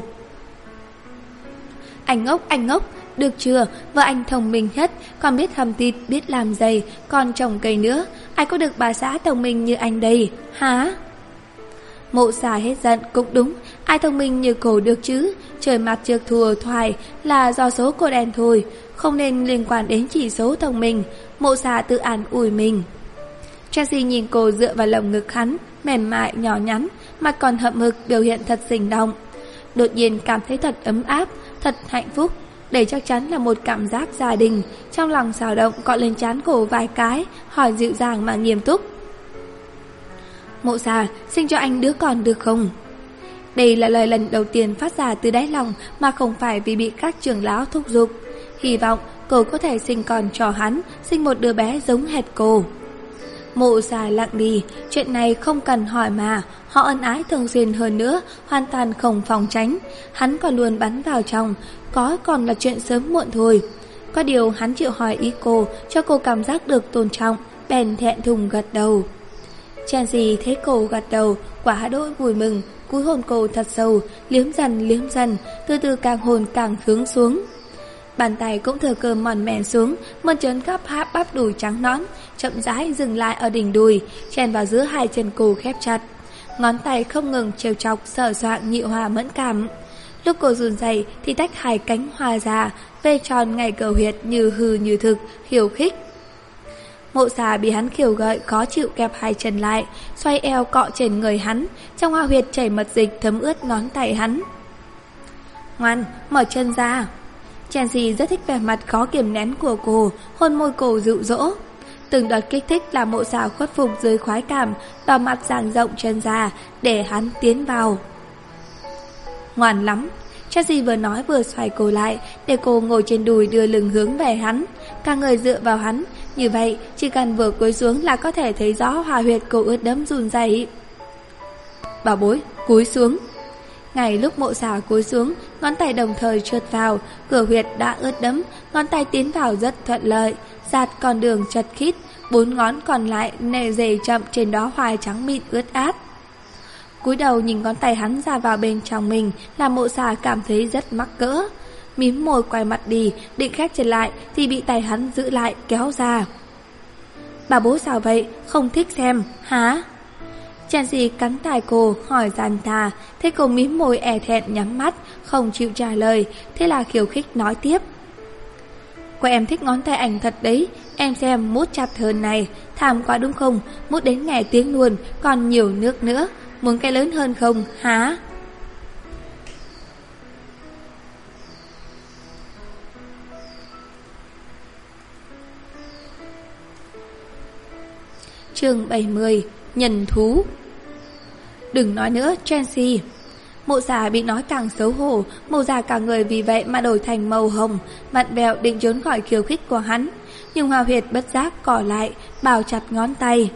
Anh ngốc, được chưa, vợ anh thông minh nhất, còn biết hầm thịt, biết làm giày, còn trồng cây nữa, ai có được bà xã thông minh như anh đây, hả? Mộ xà hết giận, cũng đúng, ai thông minh như cô được chứ, trời mặt trượt thua thoải là do số cô đen thôi, không nên liên quan đến chỉ số thông minh. Mộ xà tự an ủi mình. Chelsea nhìn cô dựa vào lồng ngực hắn, mềm mại nhỏ nhắn, mặt còn hậm hực, biểu hiện thật sinh động. Đột nhiên cảm thấy thật ấm áp, thật hạnh phúc. Đây chắc chắn là một cảm giác gia đình. Trong lòng xào động cọ lên trán cổ vài cái, hỏi dịu dàng mà nghiêm túc: Mộ xà, sinh cho anh đứa con được không? Đây là lời lần đầu tiên phát ra từ đáy lòng, mà không phải vì bị các trưởng lão thúc giục. Hy vọng cô có thể sinh con cho hắn, sinh một đứa bé giống hệt cô. Mộ xà lặng đi, chuyện này không cần hỏi mà, họ ân ái thường xuyên hơn nữa, hoàn toàn không phòng tránh. Hắn còn luôn bắn vào trong, có còn là chuyện sớm muộn thôi. Có điều hắn chịu hỏi ý cô, cho cô cảm giác được tôn trọng, bèn thẹn thùng gật đầu. Chan Trì thấy cô gật đầu, quá đỗi vui mừng, cúi hôn cô thật sâu, liếm dần, từ từ càng hôn càng hướng xuống. Bàn tay cũng thừa cơ mòn mèn xuống, mơn trớn khắp bắp đùi trắng nõn, chậm rãi dừng lại ở đỉnh đùi, chen vào giữa hai chân cô khép chặt. Ngón tay không ngừng trêu chọc, sờ soạng nhị hoa mẫn cảm. Lúc cô run rẩy thì tách hai cánh hoa ra, vê tròn ngay cờ huyệt như hư như thực, khiêu khích. Mộ xà bị hắn khiêu gợi khó chịu, kẹp hai chân lại, xoay eo cọ trên người hắn, trong hoa huyệt chảy mật dịch thấm ướt ngón tay hắn. Ngoan, mở chân ra. Chan Trì rất thích vẻ mặt khó kiềm nén của cô, hôn môi cô dụ dỗ. Từng đợt kích thích làm mộ xà khuất phục dưới khoái cảm, đỏ mặt dang rộng chân ra để hắn tiến vào. Ngoan lắm. Chan Trì vừa nói vừa xoay cô lại, để cô ngồi trên đùi đưa lưng hướng về hắn, cả người dựa vào hắn. Như vậy chỉ cần vừa cúi xuống là có thể thấy rõ hòa huyệt cô ướt đẫm run rẩy. Bảo bối, cúi xuống. Ngay lúc mộ xà cúi xuống, ngón tay đồng thời trượt vào, cửa huyệt đã ướt đẫm, ngón tay tiến vào rất thuận lợi, dạt con đường chật khít, 4 ngón còn lại nề dề chậm trên đó hoài trắng mịn ướt át. Cúi đầu nhìn ngón tay hắn ra vào bên trong mình, làm mộ xà cảm thấy rất mắc cỡ. Mím môi quay mặt đi, định khép chân lại thì bị tay hắn giữ lại kéo ra. Bà bố sao vậy, không thích xem, hả? Chan Trì cắn tai cô, hỏi gian tà, thấy cô mím môi e thẹn nhắm mắt, không chịu trả lời, thế là khiêu khích nói tiếp. Cô em thích ngón tay ảnh thật đấy, em xem mút chặt hơn này, thảm quá đúng không, mút đến nghe tiếng luôn, còn nhiều nước nữa, muốn cái lớn hơn không, hả? Chương 70. Nhân thú. Đừng nói nữa, Chelsea. Mộ Xà bị nói càng xấu hổ, màu da cả người vì vậy mà đổi thành màu hồng, vặn vẹo định trốn khỏi khiêu khích của hắn, nhưng Hoa Huyệt bất giác cỏ lại, bào chặt ngón tay.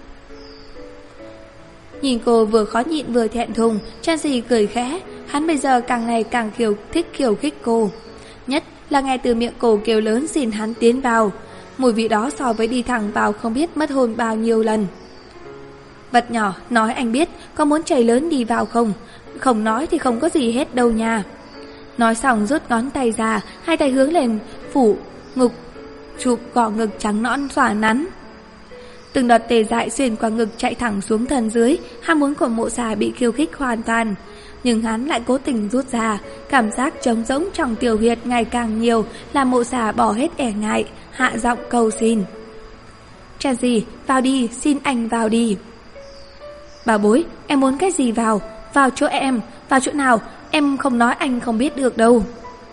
Nhìn cô vừa khó nhịn vừa thẹn thùng, Chelsea cười khẽ. Hắn bây giờ càng ngày càng thích khiêu khích cô, nhất là nghe từ miệng cô kêu lớn xin hắn tiến vào. Mùi vị đó so với đi thẳng vào không biết mất hồn bao nhiêu lần. Vật nhỏ, nói anh biết, có muốn chảy lớn đi vào không? Không nói thì không có gì hết đâu nha. Nói xong rút ngón tay ra, hai tay hướng lên phủ ngực, chụp gò ngực trắng nõn xòa nắn. Từng đợt tê dại xuyên qua ngực chạy thẳng xuống thân dưới, ham muốn của Mộ Xà bị khiêu khích hoàn toàn. Nhưng hắn lại cố tình rút ra, cảm giác trống rỗng trong tiểu huyệt ngày càng nhiều, làm Mộ Xà bỏ hết e ngại, hạ giọng cầu xin. Chelsea, vào đi, xin anh vào đi. Bảo bối, em muốn cái gì vào? Vào chỗ em, vào chỗ nào? Em không nói anh không biết được đâu.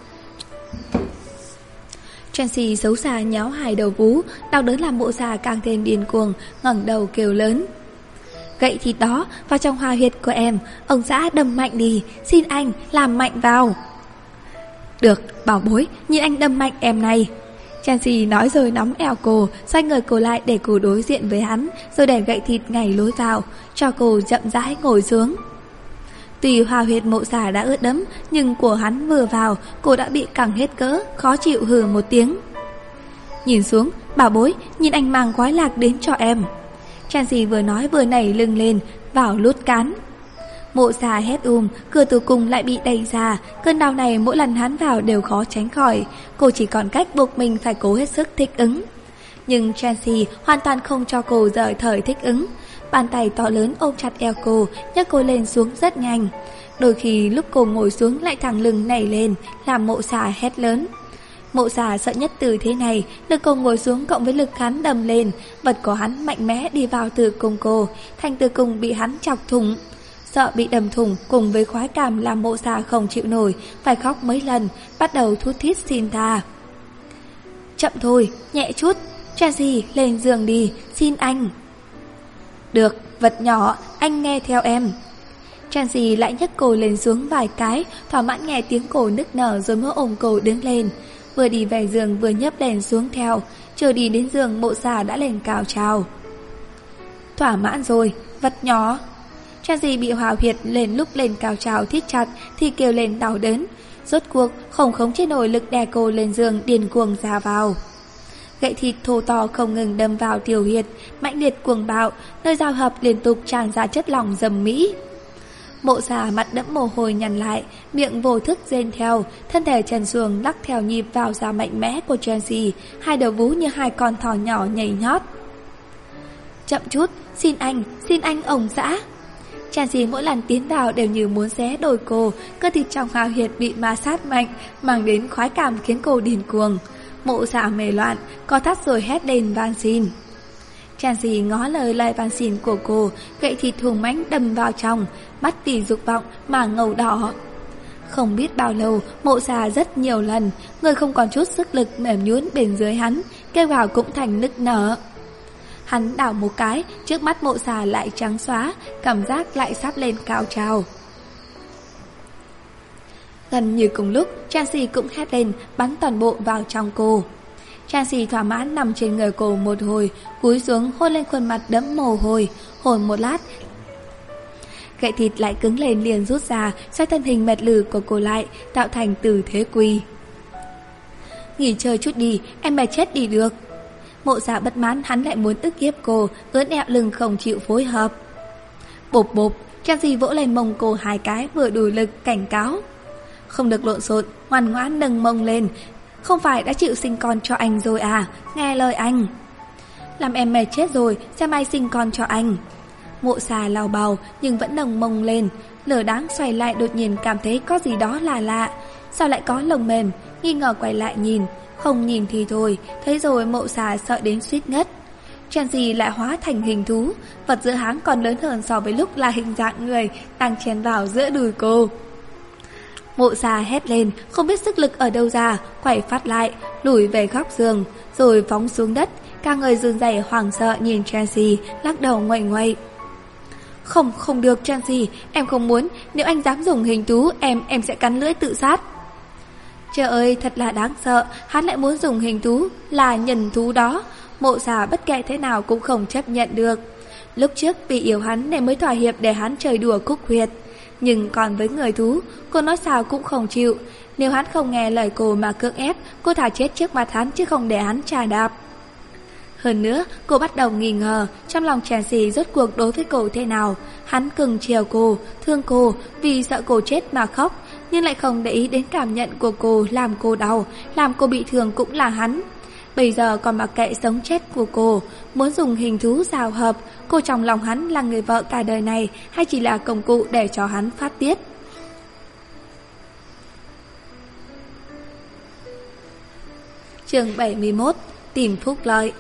Chelsea xấu xa nháo hai đầu vú, đau đớn làm Mộ Xà càng thêm điên cuồng, ngẩng đầu kêu lớn. Gậy thịt đó vào trong hoa huyệt của em, ông xã đâm mạnh đi, xin anh làm mạnh vào. Được, bảo bối, nhìn anh đâm mạnh em này. Chelsea nói rồi nắm eo cô, xoay người cô lại để cô đối diện với hắn, rồi để gậy thịt ngày lối vào, cho cô chậm rãi ngồi xuống. Tuy hoa huyệt Mộ Xà đã ướt đẫm, nhưng của hắn vừa vào, cô đã bị căng hết cỡ, khó chịu hừ một tiếng. Nhìn xuống, bảo bối, nhìn anh mang khoái lạc đến cho em. Chelsea vừa nói vừa nảy lưng lên, vào lút cán. Mộ Xà hét cửa tử cung lại bị đẩy ra. Cơn đau này mỗi lần hắn vào đều khó tránh khỏi. Cô chỉ còn cách buộc mình phải cố hết sức thích ứng. Nhưng Chelsea hoàn toàn không cho cô rời thời thích ứng. Bàn tay to lớn ôm chặt eo cô, nhấc cô lên xuống rất nhanh. Đôi khi lúc cô ngồi xuống lại thẳng lưng nảy lên, làm Mộ Xà hét lớn. Mộ Xà sợ nhất từ thế này, lực cô ngồi xuống cộng với lực hắn đầm lên, vật của hắn mạnh mẽ đi vào tử cung cô, thành tử cung bị hắn chọc thủng. Sợ bị đâm thủng cùng với khoái cảm làm Mộ Xà không chịu nổi, phải khóc mấy lần, bắt đầu thút thít xin tha. Chậm thôi, nhẹ chút, Chelsea lên giường đi, xin anh. Được, vật nhỏ, anh nghe theo em. Chelsea lại nhấc cô lên xuống vài cái, thỏa mãn nghe tiếng cô nức nở rồi mới ôm cô đứng lên. Vừa đi về giường vừa nhấp đèn xuống theo, chưa đi đến giường Mộ Xà đã lên cao trào. Thỏa mãn rồi, vật nhỏ. Chelsea bị hòa huyệt lên lúc lên cao trào thít chặt thì kêu lên đau đớn. Rốt cuộc không khống chế nổi lực đè cô lên giường điên cuồng ra vào. Gậy thịt thô to không ngừng đâm vào tiểu huyệt, mãnh liệt cuồng bạo, nơi giao hợp liên tục tràn ra chất lỏng dầm mỹ. Mộ Xà mặt đẫm mồ hôi nhăn lại, miệng vô thức rên theo, thân thể trần truồng lắc theo nhịp vào ra mạnh mẽ của Chelsea, hai đầu vú như hai con thỏ nhỏ nhảy nhót. Chậm chút, xin anh ông xã. Chelsea mỗi lần tiến vào đều như muốn xé đôi cô, cơ thịt trong hào huyệt bị ma sát mạnh, mang đến khoái cảm khiến cô điên cuồng. Mộ Xà mê loạn, co thắt rồi hét lên van xin. Chelsea ngó lời van xin của cô, gậy thịt hùng mãnh đâm vào trong, mắt vì dục vọng mà ngầu đỏ. Không biết bao lâu, Mộ Xà rất nhiều lần, người không còn chút sức lực mềm nhũn bên dưới hắn, kêu gào cũng thành nức nở. Hắn đảo một cái, trước mắt Mộ Xà lại trắng xóa, cảm giác lại sắp lên cao trào. Gần như cùng lúc, Chelsea cũng hét lên, bắn toàn bộ vào trong cô. Chelsea thỏa mãn nằm trên người cô một hồi, cúi xuống hôn lên khuôn mặt đẫm mồ hôi, hôn một lát. Gậy thịt lại cứng lên liền rút ra, xoay thân hình mệt lử của cô lại, tạo thành tư thế quỳ. Nghỉ chơi chút đi, em mệt chết đi được. Mộ Xà bất mãn hắn lại muốn ức hiếp cô, ướn ẹo lưng không chịu phối hợp. Bộp bộp, Chelsea vỗ lên mông cô hai cái vừa đủ lực cảnh cáo. Không được lộn xộn, ngoan ngoãn nâng mông lên. Không phải đã chịu sinh con cho anh rồi à, nghe lời anh. Làm em mệt chết rồi, xem ai sinh con cho anh. Mộ Xà lào bào nhưng vẫn nâng mông lên, lờ đáng xoay lại đột nhiên cảm thấy có gì đó là lạ. Sao lại có lồng mềm, nghi ngờ quay lại nhìn. Không nhìn thì thôi, thấy rồi Mộ Xà sợ đến suýt ngất. Chelsea lại hóa thành hình thú, vật giữa háng còn lớn hơn so với lúc là hình dạng người đang chen vào giữa đùi cô. Mộ Xà hét lên, không biết sức lực ở đâu ra, quay phát lại, lùi về góc giường, rồi phóng xuống đất, Cả người run rẩy hoảng sợ nhìn Chelsea, lắc đầu nguậy nguậy. Không được Chelsea, em không muốn, nếu anh dám dùng hình thú, em sẽ cắn lưỡi tự sát. Trời ơi, thật là đáng sợ, hắn lại muốn dùng hình thú, là nhân thú đó. Mộ Xà bất kể thế nào cũng không chấp nhận được. Lúc trước vì yêu hắn nên mới thỏa hiệp để hắn chơi đùa Cúc Huyệt. Nhưng còn với người thú, cô nói sao cũng không chịu. Nếu hắn không nghe lời cô mà cưỡng ép, cô thả chết trước mặt hắn chứ không để hắn chà đạp. Hơn nữa, cô bắt đầu nghi ngờ trong lòng Chelsea rốt cuộc đối với cô thế nào. Hắn cưng chiều cô, thương cô vì sợ cô chết mà khóc, nhưng lại không để ý đến cảm nhận của cô, làm cô đau, làm cô bị thương cũng là hắn. Bây giờ còn mặc kệ sống chết của cô, muốn dùng hình thú giao hợp. Cô trong lòng hắn là người vợ cả đời này hay chỉ là công cụ để cho hắn phát tiết? Chương 71. Tìm phúc lợi.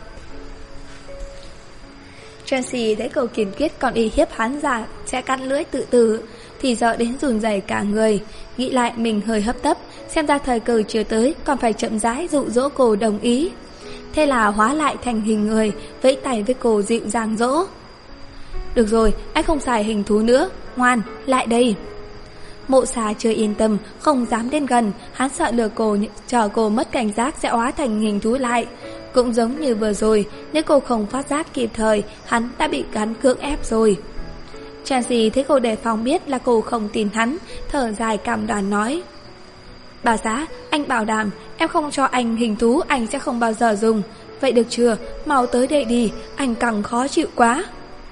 Chelsea thấy cậu kiên quyết còn uy hiếp hắn giả sẽ cắt lưỡi tự tử thì sợ đến run rẩy cả người. Nghĩ lại mình hơi hấp tấp, xem ra thời cơ chưa tới, còn phải chậm rãi dụ dỗ cô đồng ý. Thế là hóa lại thành hình người, vẫy tay với cô dịu dàng dỗ. Được rồi, anh không xài hình thú nữa, ngoan, lại đây. Mộ Xà chưa yên tâm, không dám đến gần, hắn sợ lừa cô, chờ cô mất cảnh giác sẽ hóa thành hình thú lại. Cũng giống như vừa rồi, nếu cô không phát giác kịp thời, hắn đã bị hắn cưỡng ép rồi. Chelsea thấy cô đề phòng biết là cô không tin hắn, thở dài cảm đoan nói. Bà xã, anh bảo đảm, em không cho anh hình thú, anh sẽ không bao giờ dùng. Vậy được chưa, mau tới đây đi, anh càng khó chịu quá.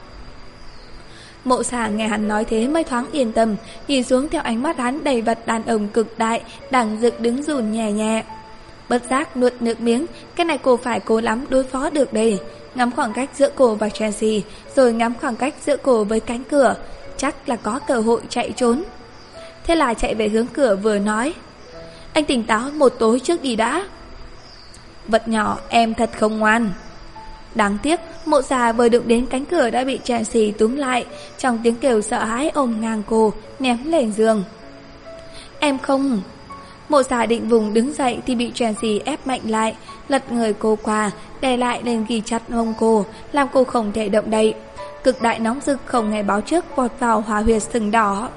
Mộ Xà nghe hắn nói thế mới thoáng yên tâm, nhìn xuống theo ánh mắt hắn đầy vật đàn ông cực đại, đang dựng đứng run nhẹ nhẹ. Bất giác nuốt nước miếng, cái này cô phải cố lắm đối phó được đây. Ngắm khoảng cách giữa cô và Chelsea, rồi ngắm khoảng cách giữa cô với cánh cửa, chắc là có cơ hội chạy trốn. Thế là chạy về hướng cửa vừa nói. Anh tỉnh táo một tối trước đi đã. Vật nhỏ, em thật không ngoan. Đáng tiếc, Mộ Xà vừa đụng đến cánh cửa đã bị Chelsea túm lại, trong tiếng kêu sợ hãi ôm ngang cô, ném lên giường. Em không. Mộ Xà định vùng đứng dậy thì bị Chelsea ép mạnh lại, lật người cô qua, đè lại lên ghi chặt hông cô, làm cô không thể động đậy. Cực đại nóng rực không nghe báo trước vọt vào hỏa huyệt sừng đỏ.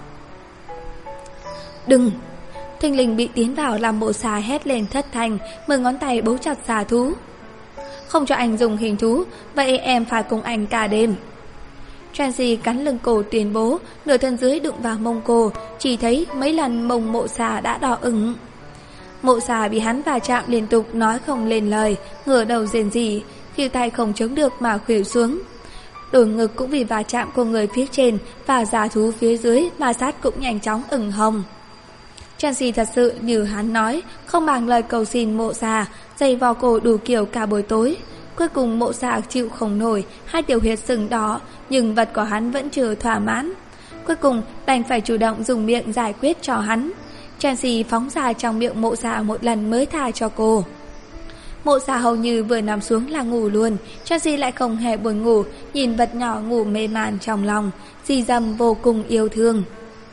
Đừng! Thình lình bị tiến vào làm Mộ Xà hét lên thất thanh, 10 ngón tay bấu chặt xà thú. Không cho anh dùng hình thú, vậy em phải cùng anh cả đêm. Chelsea cắn lưng cổ tuyên bố, nửa thân dưới đụng vào mông cô, chỉ thấy mấy lần mông Mộ Xà đã đỏ ửng. Mộ Xà bị hắn va chạm liên tục nói không lên lời, ngửa đầu rền rỉ, khi tay không chống được mà khuỵu xuống. Đôi ngực cũng vì va chạm của người phía trên và giả thú phía dưới mà sát cũng nhanh chóng ửng hồng. Chelsea thật sự như hắn nói, không bằng lời cầu xin Mộ Xà, giày vò cổ đủ kiểu cả buổi tối. Cuối cùng Mộ Xà chịu không nổi, hai tiểu huyệt sừng đỏ, nhưng vật của hắn vẫn chưa thỏa mãn. Cuối cùng đành phải chủ động dùng miệng giải quyết cho hắn. Chelsea phóng ra trong miệng Mộ Xà một lần mới tha cho cô. Mộ Xà hầu như vừa nằm xuống là ngủ luôn. Chelsea lại không hề buồn ngủ, nhìn vật nhỏ ngủ mê man trong lòng, dì dầm vô cùng yêu thương.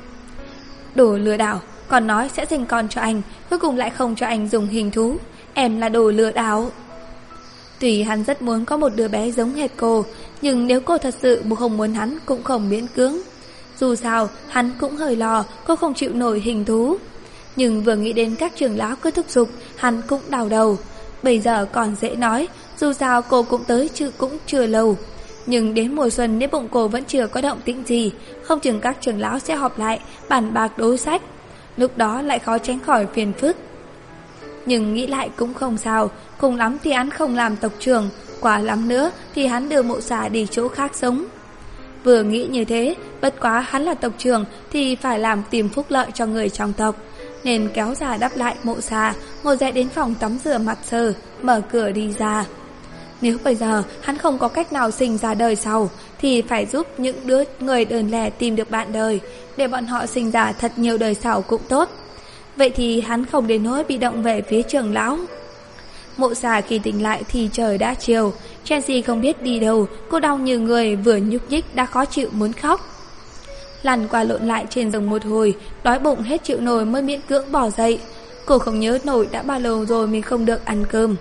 Đồ lừa đảo, còn nói sẽ sinh con cho anh, cuối cùng lại không cho anh dùng hình thú. Em là đồ lừa đảo. Tuy hắn rất muốn có một đứa bé giống hệt cô, nhưng nếu cô thật sự không muốn hắn cũng không miễn cưỡng. Dù sao, hắn cũng hơi lo cô không chịu nổi hình thú. Nhưng vừa nghĩ đến các trưởng lão cứ thúc giục, hắn cũng đau đầu. Bây giờ còn dễ nói, dù sao cô cũng tới chứ cũng chưa lâu. Nhưng đến mùa xuân nếu bụng cô vẫn chưa có động tĩnh gì, không chừng các trưởng lão sẽ họp lại bàn bạc đối sách. Lúc đó lại khó tránh khỏi phiền phức. Nhưng nghĩ lại cũng không sao, cùng lắm thì hắn không làm tộc trưởng, quả lắm nữa thì hắn đưa Mộ Xà đi chỗ khác sống. Vừa nghĩ như thế, bất quá hắn là tộc trưởng thì phải làm tìm phúc lợi cho người trong tộc, nên kéo ra đắp lại Mộ Xà, ngồi dậy đến phòng tắm rửa mặt sờ, mở cửa đi ra. Nếu bây giờ hắn không có cách nào sinh ra đời sau, thì phải giúp những đứa người đơn lẻ tìm được bạn đời, để bọn họ sinh ra thật nhiều đời sau cũng tốt. Vậy thì hắn không đến nỗi bị động về phía trưởng lão. Mộ Xà khi tỉnh lại thì trời đã chiều. Chelsea không biết đi đâu, cô đau như người vừa nhúc nhích đã khó chịu muốn khóc. Lăn qua lộn lại trên giường một hồi, đói bụng hết chịu nổi mới miễn cưỡng bỏ dậy. Cô không nhớ nổi đã bao lâu rồi mình không được ăn cơm.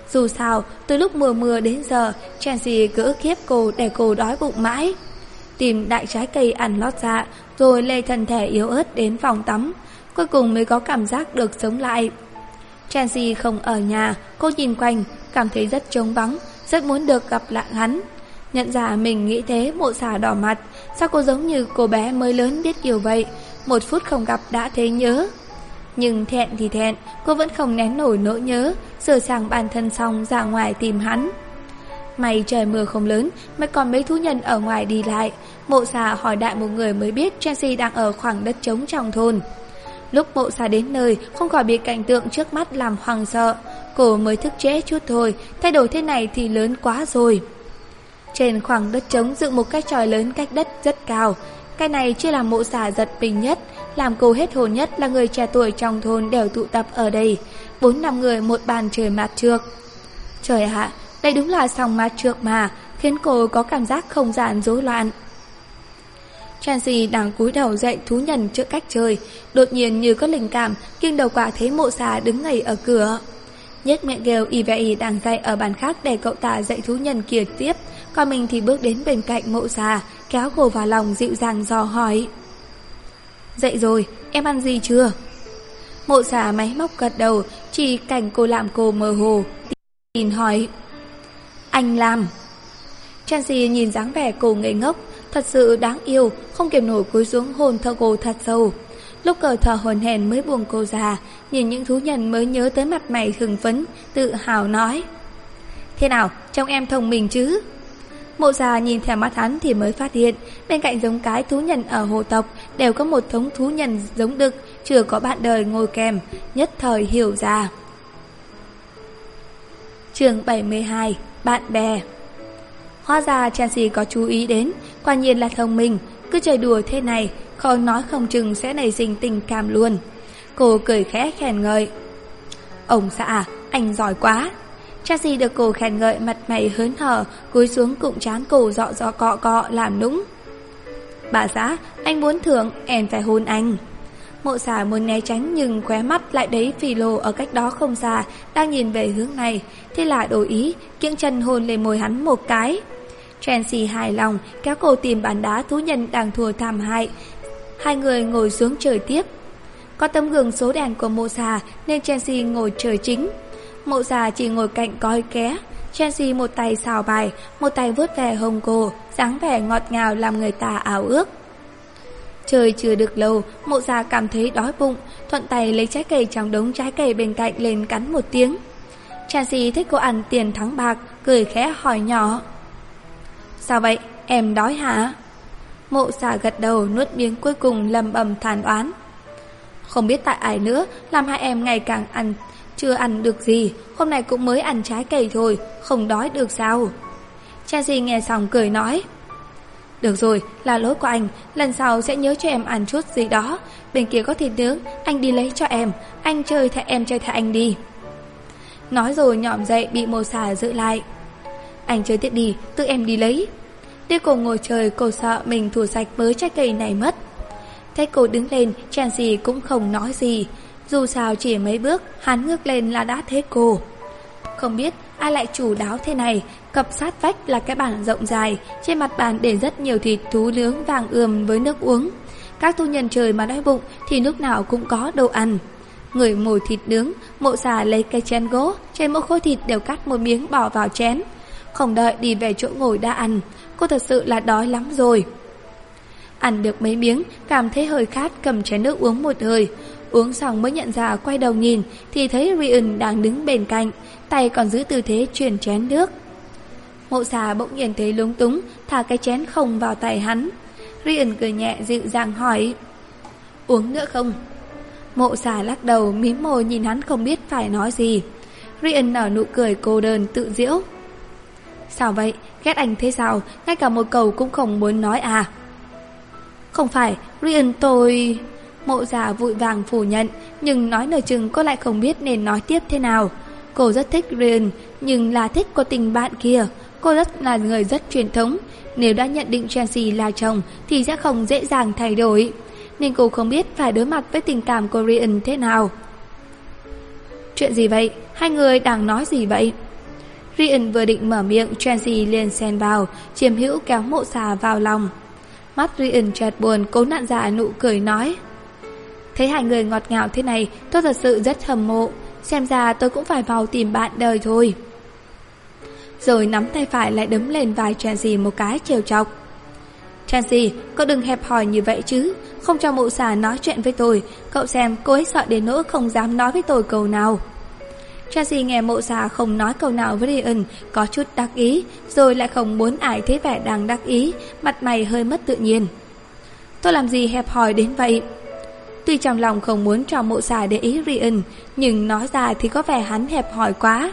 Dù sao, từ lúc mùa đến giờ, Chelsea cứ ức hiếp cô để cô đói bụng mãi. Tìm đại trái cây ăn lót dạ, rồi lê thân thể yếu ớt đến phòng tắm. Cuối cùng mới có cảm giác được sống lại. Chelsea không ở nhà, cô nhìn quanh, cảm thấy rất trống vắng, rất muốn được gặp lại hắn. Nhận ra mình nghĩ thế, Mộ Xà đỏ mặt. Sao cô giống như cô bé mới lớn biết điều vậy, một phút không gặp đã thấy nhớ. Nhưng thẹn thì thẹn, cô vẫn không nén nổi nỗi nhớ. Sửa sang bản thân xong ra ngoài tìm hắn. May trời mưa không lớn, mới còn mấy thú nhân ở ngoài đi lại. Mộ Xà hỏi đại một người mới biết Chelsea đang ở khoảng đất trống trong thôn. Lúc Mộ Xà đến nơi, không khỏi bị cảnh tượng trước mắt làm hoang sợ. Cô mới thức trễ chút thôi, thay đổi thế này thì lớn quá rồi. Trên khoảng đất trống dựng một cái chòi lớn cách đất rất cao. Cái này chưa làm Mộ Xà giật mình nhất. Làm cô hết hồn nhất là người trẻ tuổi trong thôn đều tụ tập ở đây. 4-5 người một bàn chơi mạt trược. Trời ạ, đây đúng là sòng mạt trược mà, khiến cô có cảm giác không gian rối loạn. Chelsea đang cúi đầu dạy thú nhân trước cách chơi, đột nhiên như có linh cảm, nghiêng đầu qua thấy Mộ Xà đứng ngây ở cửa. Nhếch miệng kêu y ve y đang dạy ở bàn khác để cậu ta dạy thú nhân kia tiếp, còn mình thì bước đến bên cạnh Mộ Xà, kéo cô vào lòng dịu dàng dò hỏi. Dậy rồi, em ăn gì chưa? Mộ Xà máy móc gật đầu, chỉ cảnh cô làm cô mơ hồ, tin hỏi. Anh làm. Chelsea nhìn dáng vẻ cô ngây ngốc, thật sự đáng yêu, không kiềm nổi cúi xuống hôn thơ cô thật sâu. Lúc cờ thở hổn hển mới buông cô ra, nhìn những thú nhân mới nhớ tới mặt mày hưng phấn, tự hào nói. Thế nào, trông em thông minh chứ? Mộ Xà nhìn theo mắt hắn thì mới phát hiện, bên cạnh giống cái thú nhân ở hồ tộc đều có một thống thú nhân giống đực, chưa có bạn đời ngồi kèm, nhất thời hiểu ra. Chương 72, bạn bè. Hóa ra Chelsea có chú ý đến, quả nhiên là thông minh, cứ chơi đùa thế này, không nói không chừng sẽ nảy sinh tình cảm luôn. Cô cười khẽ khen ngợi. Ông xã, anh giỏi quá. Chelsea được cô khen ngợi mặt mày hớn hở, cúi xuống cụm trán cô dọ dọ cọ cọ làm nũng. Bà xã, anh muốn thưởng, em phải hôn anh. Mộ Xà muốn né tránh nhưng khóe mắt lại thấy Phỉ Lô ở cách đó không xa, đang nhìn về hướng này, thế là đổi ý, kiễng chân hôn lên môi hắn một cái. Chelsea hài lòng, kéo cô tìm bàn đá thú nhân đang thua thảm hại. Hai người ngồi xuống chơi tiếp. Có tấm gương số đèn của Mộ Xà nên Chelsea ngồi chơi chính. Mộ Xà chỉ ngồi cạnh coi ké. Chelsea một tay xào bài, một tay vuốt ve hông cô, dáng vẻ ngọt ngào làm người ta ảo ước. Chơi chưa được lâu, Mộ Xà cảm thấy đói bụng, thuận tay lấy trái cây trong đống trái cây bên cạnh lên cắn một tiếng. Chelsea thích cô ăn tiền thắng bạc, cười khẽ hỏi nhỏ. Sao vậy, em đói hả? Mộ Xà gật đầu, nuốt miếng cuối cùng lầm bầm than oán. Không biết tại ai nữa, làm hai em ngày càng ăn, chưa ăn được gì, hôm nay cũng mới ăn trái cây thôi, không đói được sao? Chelsea nghe xong cười nói. Được rồi, là lỗi của anh, lần sau sẽ nhớ cho em ăn chút gì đó. Bên kia có thịt nướng, anh đi lấy cho em, anh chơi thay em chơi thay anh đi. Nói rồi nhỏm dậy bị Mộ Xà giữ lại. Anh chơi tiếp đi, tự em đi lấy. Để cô ngồi chơi, cô sợ mình thủ sạch mớ trái cây này mất. Thấy cô đứng lên, Chelsea cũng không nói gì. Dù sao chỉ mấy bước, hắn ngước lên là đã thấy cô. Không biết ai lại chủ đáo thế này. Cập sát vách là cái bàn rộng dài, trên mặt bàn để rất nhiều thịt thú nướng vàng ươm với nước uống. Các thú nhân trời mà đói bụng thì lúc nào cũng có đồ ăn. Người mồi thịt nướng, Mộ Xà lấy cây chén gỗ, trên mỗi khối thịt đều cắt một miếng bỏ vào chén. Không đợi đi về chỗ ngồi đã ăn, cô thật sự là đói lắm rồi. Ăn được mấy miếng, cảm thấy hơi khát, cầm chén nước uống một hơi. Uống xong mới nhận ra, quay đầu nhìn thì thấy Ryan đang đứng bên cạnh, tay còn giữ tư thế chuyển chén nước. Mộ Xà bỗng nhiên thấy lúng túng, thả cái chén không vào tay hắn. Ryan cười nhẹ dịu dàng hỏi. Uống nữa không? Mộ Xà lắc đầu, mím môi nhìn hắn không biết phải nói gì. Ryan nở nụ cười cô đơn tự giễu. Sao vậy? Ghét anh thế sao? Ngay cả một câu cũng không muốn nói à? Không phải, Ryan tôi... Mộ Xà vội vàng phủ nhận, nhưng nói nửa chừng cô lại không biết nên nói tiếp thế nào. Cô rất thích Ryan, nhưng là thích cô tình bạn kia. Cô rất là người rất truyền thống. Nếu đã nhận định Chelsea là chồng thì sẽ không dễ dàng thay đổi, nên cô không biết phải đối mặt với tình cảm của Ryan thế nào. Chuyện gì vậy? Hai người đang nói gì vậy? Ryan vừa định mở miệng, Tracy liền xen vào, chiếm hữu kéo Mộ Xà vào lòng. Mắt Ryan chợt buồn, cố nặn ra nụ cười nói: thấy hai người ngọt ngào thế này, tôi thật sự rất hâm mộ. Xem ra tôi cũng phải vào tìm bạn đời thôi. Rồi nắm tay phải lại đấm lên vai Tracy một cái trêu chọc. Tracy, cậu đừng hẹp hòi như vậy chứ. Không cho Mộ Xà nói chuyện với tôi. Cậu xem cô ấy sợ đến nỗi không dám nói với tôi câu nào. Tracy nghe Mộ Xà không nói câu nào với Ryan, có chút đắc ý, rồi lại không muốn ai thấy vẻ đang đắc ý, mặt mày hơi mất tự nhiên. Tôi làm gì hẹp hòi đến vậy? Tuy trong lòng không muốn cho Mộ Xà để ý Ryan, nhưng nói ra thì có vẻ hắn hẹp hòi quá.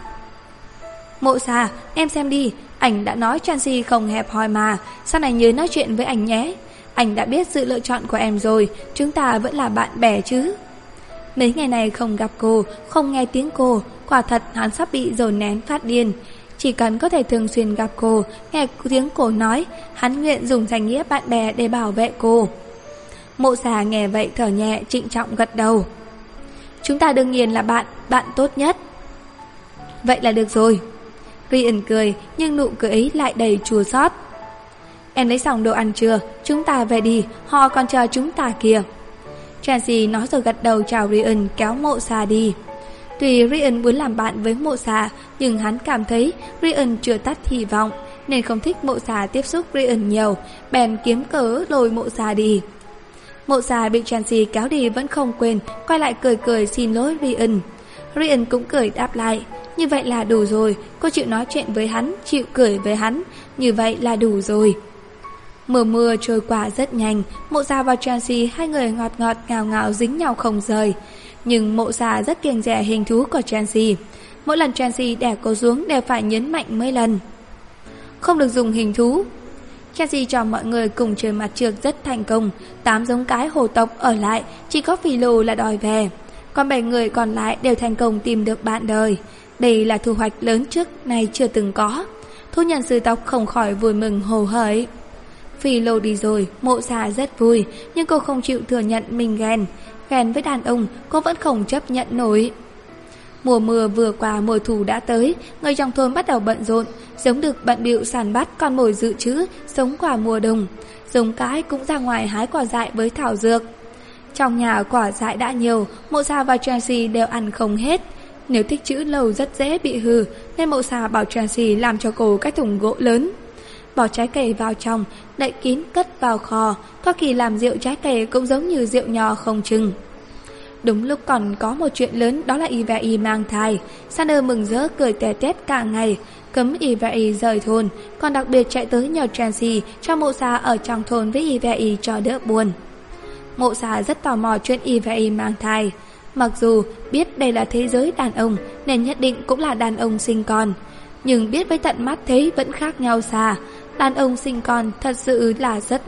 Mộ Xà, em xem đi, anh đã nói Tracy không hẹp hòi mà, sau này nhớ nói chuyện với anh nhé. Anh đã biết sự lựa chọn của em rồi, chúng ta vẫn là bạn bè chứ. Mấy ngày này không gặp cô, không nghe tiếng cô, quả thật hắn sắp bị dồn nén phát điên. Chỉ cần có thể thường xuyên gặp cô, nghe tiếng cô nói, hắn nguyện dùng danh nghĩa bạn bè để bảo vệ cô. Mộ Xà nghe vậy thở nhẹ, trịnh trọng gật đầu. Chúng ta đương nhiên là bạn tốt nhất. Vậy là được rồi. Ryan cười, nhưng nụ cười ấy lại đầy chua xót. Em lấy xong đồ ăn chưa? Chúng ta về đi, họ còn chờ chúng ta kìa. Tracy nói rồi gật đầu chào Ryan, kéo Mộ Xà đi. Tuy Ryan muốn làm bạn với Mộ Xà, nhưng hắn cảm thấy Ryan chưa tắt hy vọng, nên không thích Mộ Xà tiếp xúc Ryan nhiều, bèn kiếm cớ lôi Mộ Xà đi. Mộ Xà bị Tracy kéo đi vẫn không quên, quay lại cười cười xin lỗi Ryan. Ryan cũng cười đáp lại, như vậy là đủ rồi, cô chịu nói chuyện với hắn, chịu cười với hắn, như vậy là đủ rồi. Mùa trôi qua rất nhanh, Mộ Xà và Tracy hai người ngọt ngọt ngào ngào dính nhau không rời. Nhưng Mộ Xà rất kiêng dè hình thú của Tracy. Mỗi lần Tracy đè cô xuống đều phải nhấn mạnh mấy lần. Không được dùng hình thú. Tracy cho mọi người cùng chơi mặt trược rất thành công. 8 giống cái hổ tộc ở lại, chỉ có Philo là đòi về. Còn 7 người còn lại đều thành công tìm được bạn đời. Đây là thu hoạch lớn trước nay chưa từng có. Thú nhân sư tộc không khỏi vui mừng hồ hởi. Philo đi rồi, Mộ Xà rất vui, nhưng cô không chịu thừa nhận mình ghen. Ghen với đàn ông, cô vẫn không chấp nhận nổi. Mùa mưa vừa qua, mùa thu đã tới, người trong thôn bắt đầu bận rộn, giống đực bận bịu săn bắt con mồi dự trữ, sống quả mùa đông. Giống cái cũng ra ngoài hái quả dại với thảo dược. Trong nhà quả dại đã nhiều, Mộ Xà và Tracy đều ăn không hết. Nếu tích trữ lâu rất dễ bị hư, nên Mộ Xà bảo Tracy làm cho cô cái thùng gỗ lớn. Bỏ trái cây vào trong, đậy kín cất vào kho, có khi làm rượu trái cây cũng giống như rượu nho không chừng. Đúng lúc còn có một chuyện lớn, đó là Ivy mang thai. Sander mừng rỡ cười tè tét cả ngày, cấm Ivy rời thôn, còn đặc biệt chạy tới nhờ Tracy cho Mộ Xà ở trong thôn với Ivy cho đỡ buồn. Mộ Xà rất tò mò chuyện Ivy mang thai. Mặc dù biết đây là thế giới đàn ông, nên nhất định cũng là đàn ông sinh con, nhưng biết với tận mắt thấy vẫn khác nhau xa. Đàn ông sinh con thật sự là rất...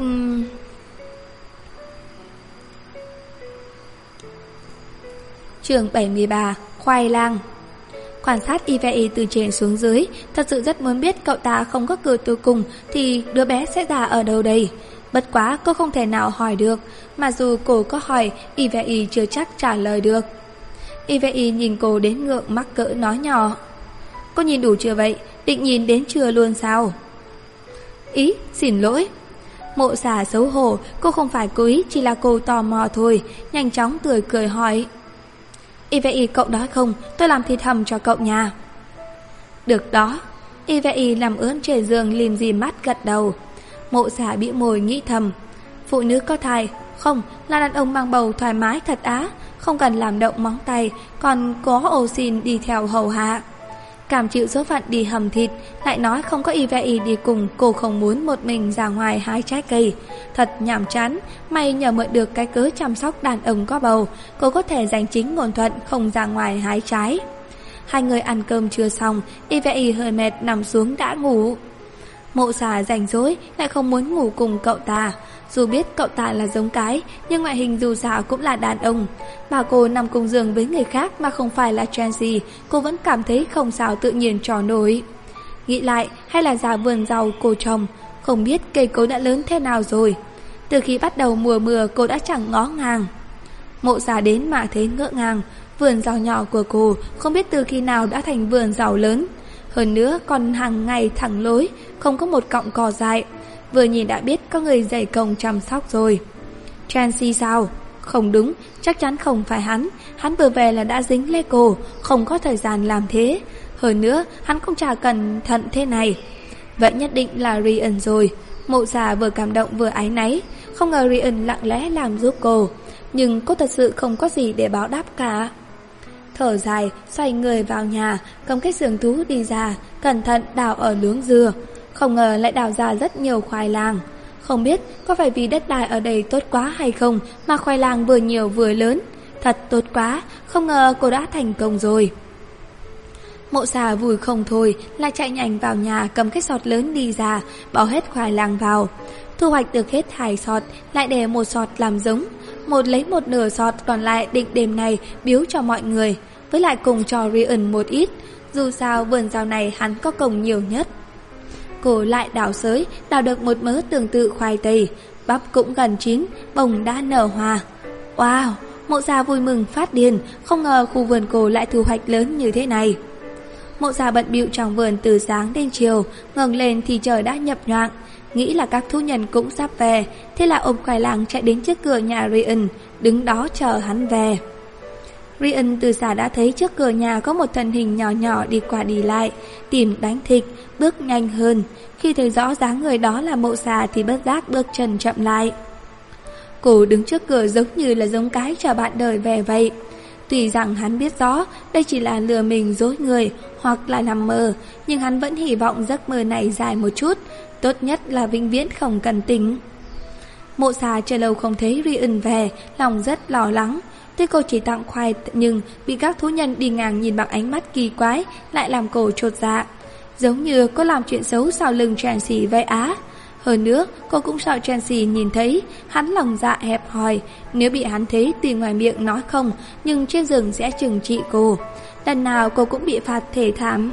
Chương 73, khoai lang. Quan sát Ivy từ trên xuống dưới, thật sự rất muốn biết cậu ta không có cửa cuối cùng thì đứa bé sẽ ra ở đâu đây. Bất quá cô không thể nào hỏi được, mà dù cô có hỏi, Ivy chưa chắc trả lời được. Ivy nhìn cô đến ngượng mắc cỡ nói nhỏ. Cô nhìn đủ chưa vậy? Định nhìn đến trưa luôn sao? Ý, xin lỗi. Mộ Xà xấu hổ, cô không phải cố ý, chỉ là cô tò mò thôi. Nhanh chóng tươi cười hỏi. Ivy cậu đói không? Tôi làm thịt hầm cho cậu nha. Được đó. Ivy nằm ướn trên giường lim dim mắt gật đầu. Mộ Xà bĩu môi nghĩ thầm. Phụ nữ có thai? Không, là đàn ông mang bầu thoải mái thật á. Không cần làm động móng tay, còn có ô xin đi theo hầu hạ. Cảm chịu số phận đi hầm thịt, lại nói không có Ivy đi cùng, cô không muốn một mình ra ngoài hái trái cây. Thật nhàm chán, may nhờ mượn được cái cớ chăm sóc đàn ông có bầu, cô có thể giành chính ngôn thuận không ra ngoài hái trái. Hai người ăn cơm chưa xong, Ivy hơi mệt nằm xuống đã ngủ. Mộ Xà rảnh rỗi lại không muốn ngủ cùng cậu ta. Dù biết cậu ta là giống cái, nhưng ngoại hình dù sao cũng là đàn ông. Bảo cô nằm cùng giường với người khác mà không phải là Tracy, cô vẫn cảm thấy không sao tự nhiên trò nổi. Nghĩ lại, hay là ra vườn rau cô trồng, không biết cây cối đã lớn thế nào rồi. Từ khi bắt đầu mùa mưa cô đã chẳng ngó ngàng. Mộ Xà đến mà thấy ngỡ ngàng. Vườn rau nhỏ của cô không biết từ khi nào đã thành vườn rau lớn. Hơn nữa còn hàng ngày thẳng lối, không có một cọng cỏ dại. Vừa nhìn đã biết có người dày công chăm sóc rồi. Tracy sao? Không đúng, chắc chắn không phải hắn. Hắn vừa về là đã dính lê cô, không có thời gian làm thế. Hơn nữa hắn cũng chả cẩn thận thế này. Vậy nhất định là Ryan rồi. Mộ già vừa cảm động vừa áy náy. Không ngờ Ryan lặng lẽ làm giúp cô, nhưng cô thật sự không có gì để báo đáp cả. Thở dài, xoay người vào nhà, cầm cái giường thú đi ra, cẩn thận đào ở luống dừa. Không ngờ lại đào ra rất nhiều khoai lang. Không biết có phải vì đất đai ở đây tốt quá hay không mà khoai lang vừa nhiều vừa lớn. Thật tốt quá, không ngờ cô đã thành công rồi. Mộ già vui không thôi, lại chạy nhanh vào nhà cầm cái sọt lớn đi ra, bỏ hết khoai lang vào. Thu hoạch được hết 2 sọt, lại để 1 sọt làm giống. Lấy một nửa sọt còn lại định đêm này biếu cho mọi người, với lại cùng cho Ryan một ít. Dù sao vườn rau này hắn có công nhiều nhất. Cô lại đào xới, đào được một mớ tương tự khoai tây. Bắp cũng gần chín, bông đã nở hoa. Wow, mộ già vui mừng phát điên, không ngờ khu vườn cô lại thu hoạch lớn như thế này. Mộ già bận bịu trong vườn từ sáng đến chiều, ngẩng lên thì trời đã nhập nhoạng. Nghĩ là các thú nhân cũng sắp về, thế là ôm khoai lang chạy đến trước cửa nhà Ryan, đứng đó chờ hắn về. Ryan từ xa đã thấy trước cửa nhà có một thân hình nhỏ nhỏ đi qua đi lại, tìm đánh thịt, bước nhanh hơn. Khi thấy rõ dáng người đó là mộ già thì bất giác bước chân chậm lại. Cô đứng trước cửa giống như là giống cái chờ bạn đời về vậy. Tuy rằng hắn biết rõ đây chỉ là lừa mình dối người hoặc là nằm mơ, nhưng hắn vẫn hy vọng giấc mơ này dài một chút, tốt nhất là vĩnh viễn không cần tỉnh. Mộ già chờ lâu không thấy Ryan về, lòng rất lo lắng. Tuy cô chỉ tặng khoai nhưng bị các thú nhân đi ngang nhìn bằng ánh mắt kỳ quái lại làm cô chột dạ. Giống như cô làm chuyện xấu sau lưng Tracy vậy á. Hơn nữa cô cũng sợ Tracy nhìn thấy, hắn lòng dạ hẹp hòi. Nếu bị hắn thấy tuy ngoài miệng nói không, nhưng trên giường sẽ trừng trị cô. Lần nào cô cũng bị phạt thể thảm.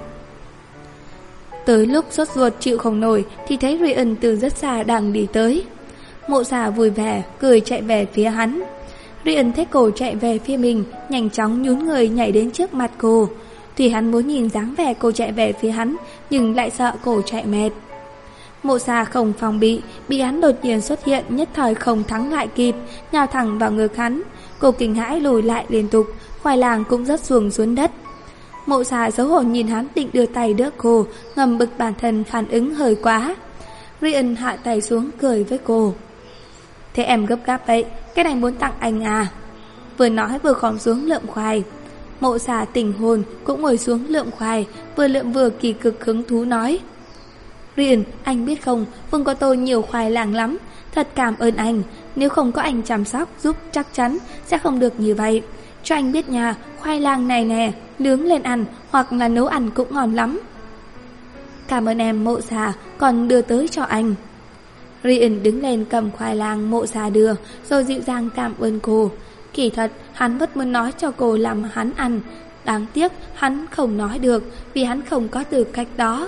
Tới lúc sốt ruột chịu không nổi thì thấy Ryan từ rất xa đang đi tới. Mộ già vui vẻ cười chạy về phía hắn. Ryan thấy cô chạy về phía mình, nhanh chóng nhún người nhảy đến trước mặt cô. Tuy hắn muốn nhìn dáng vẻ cô chạy về phía hắn, nhưng lại sợ cô chạy mệt. Mộ già không phòng bị hắn đột nhiên xuất hiện, nhất thời không thắng lại kịp, nhào thẳng vào ngực hắn. Cô kinh hãi lùi lại liên tục, khoai lang cũng rớt xuống đất. Mộ già xấu hổ nhìn hắn định đưa tay đỡ cô, ngầm bực bản thân phản ứng hơi quá. Ryan hạ tay xuống cười với cô. Thế em gấp gáp vậy, cái này muốn tặng anh à? Vừa nói vừa khom xuống lượm khoai. Mộ già tỉnh hồn cũng ngồi xuống lượm khoai, vừa lượm vừa kỳ cực hứng thú nói. Ryan, anh biết không, vườn của tôi nhiều khoai lang lắm, thật cảm ơn anh. Nếu không có anh chăm sóc giúp chắc chắn sẽ không được như vậy. Cho anh biết nha, khoai lang này nè, nướng lên ăn hoặc là nấu ăn cũng ngon lắm. Cảm ơn em mộ già, còn đưa tới cho anh. Ryan đứng lên cầm khoai lang mộ già đưa, rồi dịu dàng cảm ơn cô. Kỳ thật, hắn vẫn muốn nói cho cô làm hắn ăn. Đáng tiếc, hắn không nói được, vì hắn không có tư cách đó.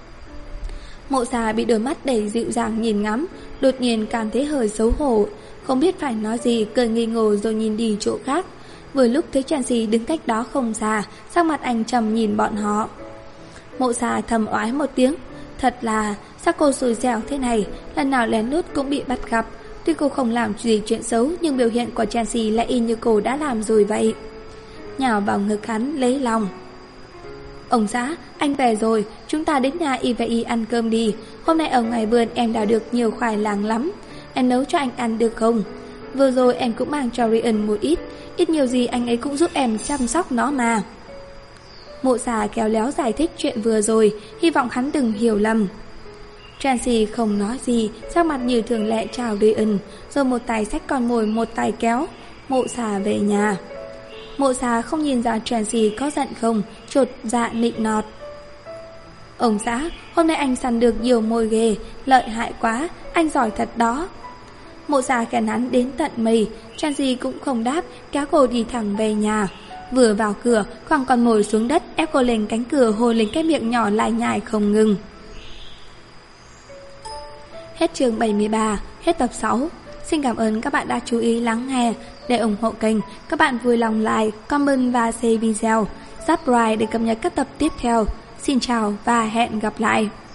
Mộ già bị đôi mắt đầy dịu dàng nhìn ngắm, đột nhiên cảm thấy hơi xấu hổ. Không biết phải nói gì, cười nghi ngờ rồi nhìn đi chỗ khác. Vừa lúc thấy Tracy đứng cách đó không xa, sắc mặt anh trầm nhìn bọn họ. Mộ già thầm oái một tiếng. Thật là, sao cô xui xẻo thế này, lần nào lén lút cũng bị bắt gặp. Tuy cô không làm gì chuyện xấu, nhưng biểu hiện của Tracy lại y như cô đã làm rồi vậy. Nhào vào ngực hắn lấy lòng. Ông xã, anh về rồi, chúng ta đến nhà Y ăn cơm đi. Hôm nay ở ngoài vườn em đào được nhiều khoai lang lắm, em nấu cho anh ăn được không? Vừa rồi em cũng mang cho Ryan một ít nhiều gì anh ấy cũng giúp em chăm sóc nó mà. Mộ già kéo léo giải thích chuyện vừa rồi, hy vọng hắn đừng hiểu lầm. Tracy không nói gì, sắc mặt như thường lệ chào Ryan, rồi một tay xách con mồi một tay kéo mộ già về nhà. Mộ già không nhìn ra Tracy có giận không, chột dạ nịnh nọt. Ông xã, hôm nay anh săn được nhiều mồi ghê, lợi hại quá, anh giỏi thật đó. Mộ già khen hắn đến tận mây. Tracy cũng không đáp, kéo cô đi thẳng về nhà. Vừa vào cửa, quăng con mồi xuống đất, ép cô lên cánh cửa, hôn lên cái miệng nhỏ lại nhải không ngừng. Hết chương 73, hết tập 6. Xin cảm ơn các bạn đã chú ý lắng nghe. Để ủng hộ kênh, các bạn vui lòng like, comment và share video, subscribe để cập nhật các tập tiếp theo. Xin chào và hẹn gặp lại.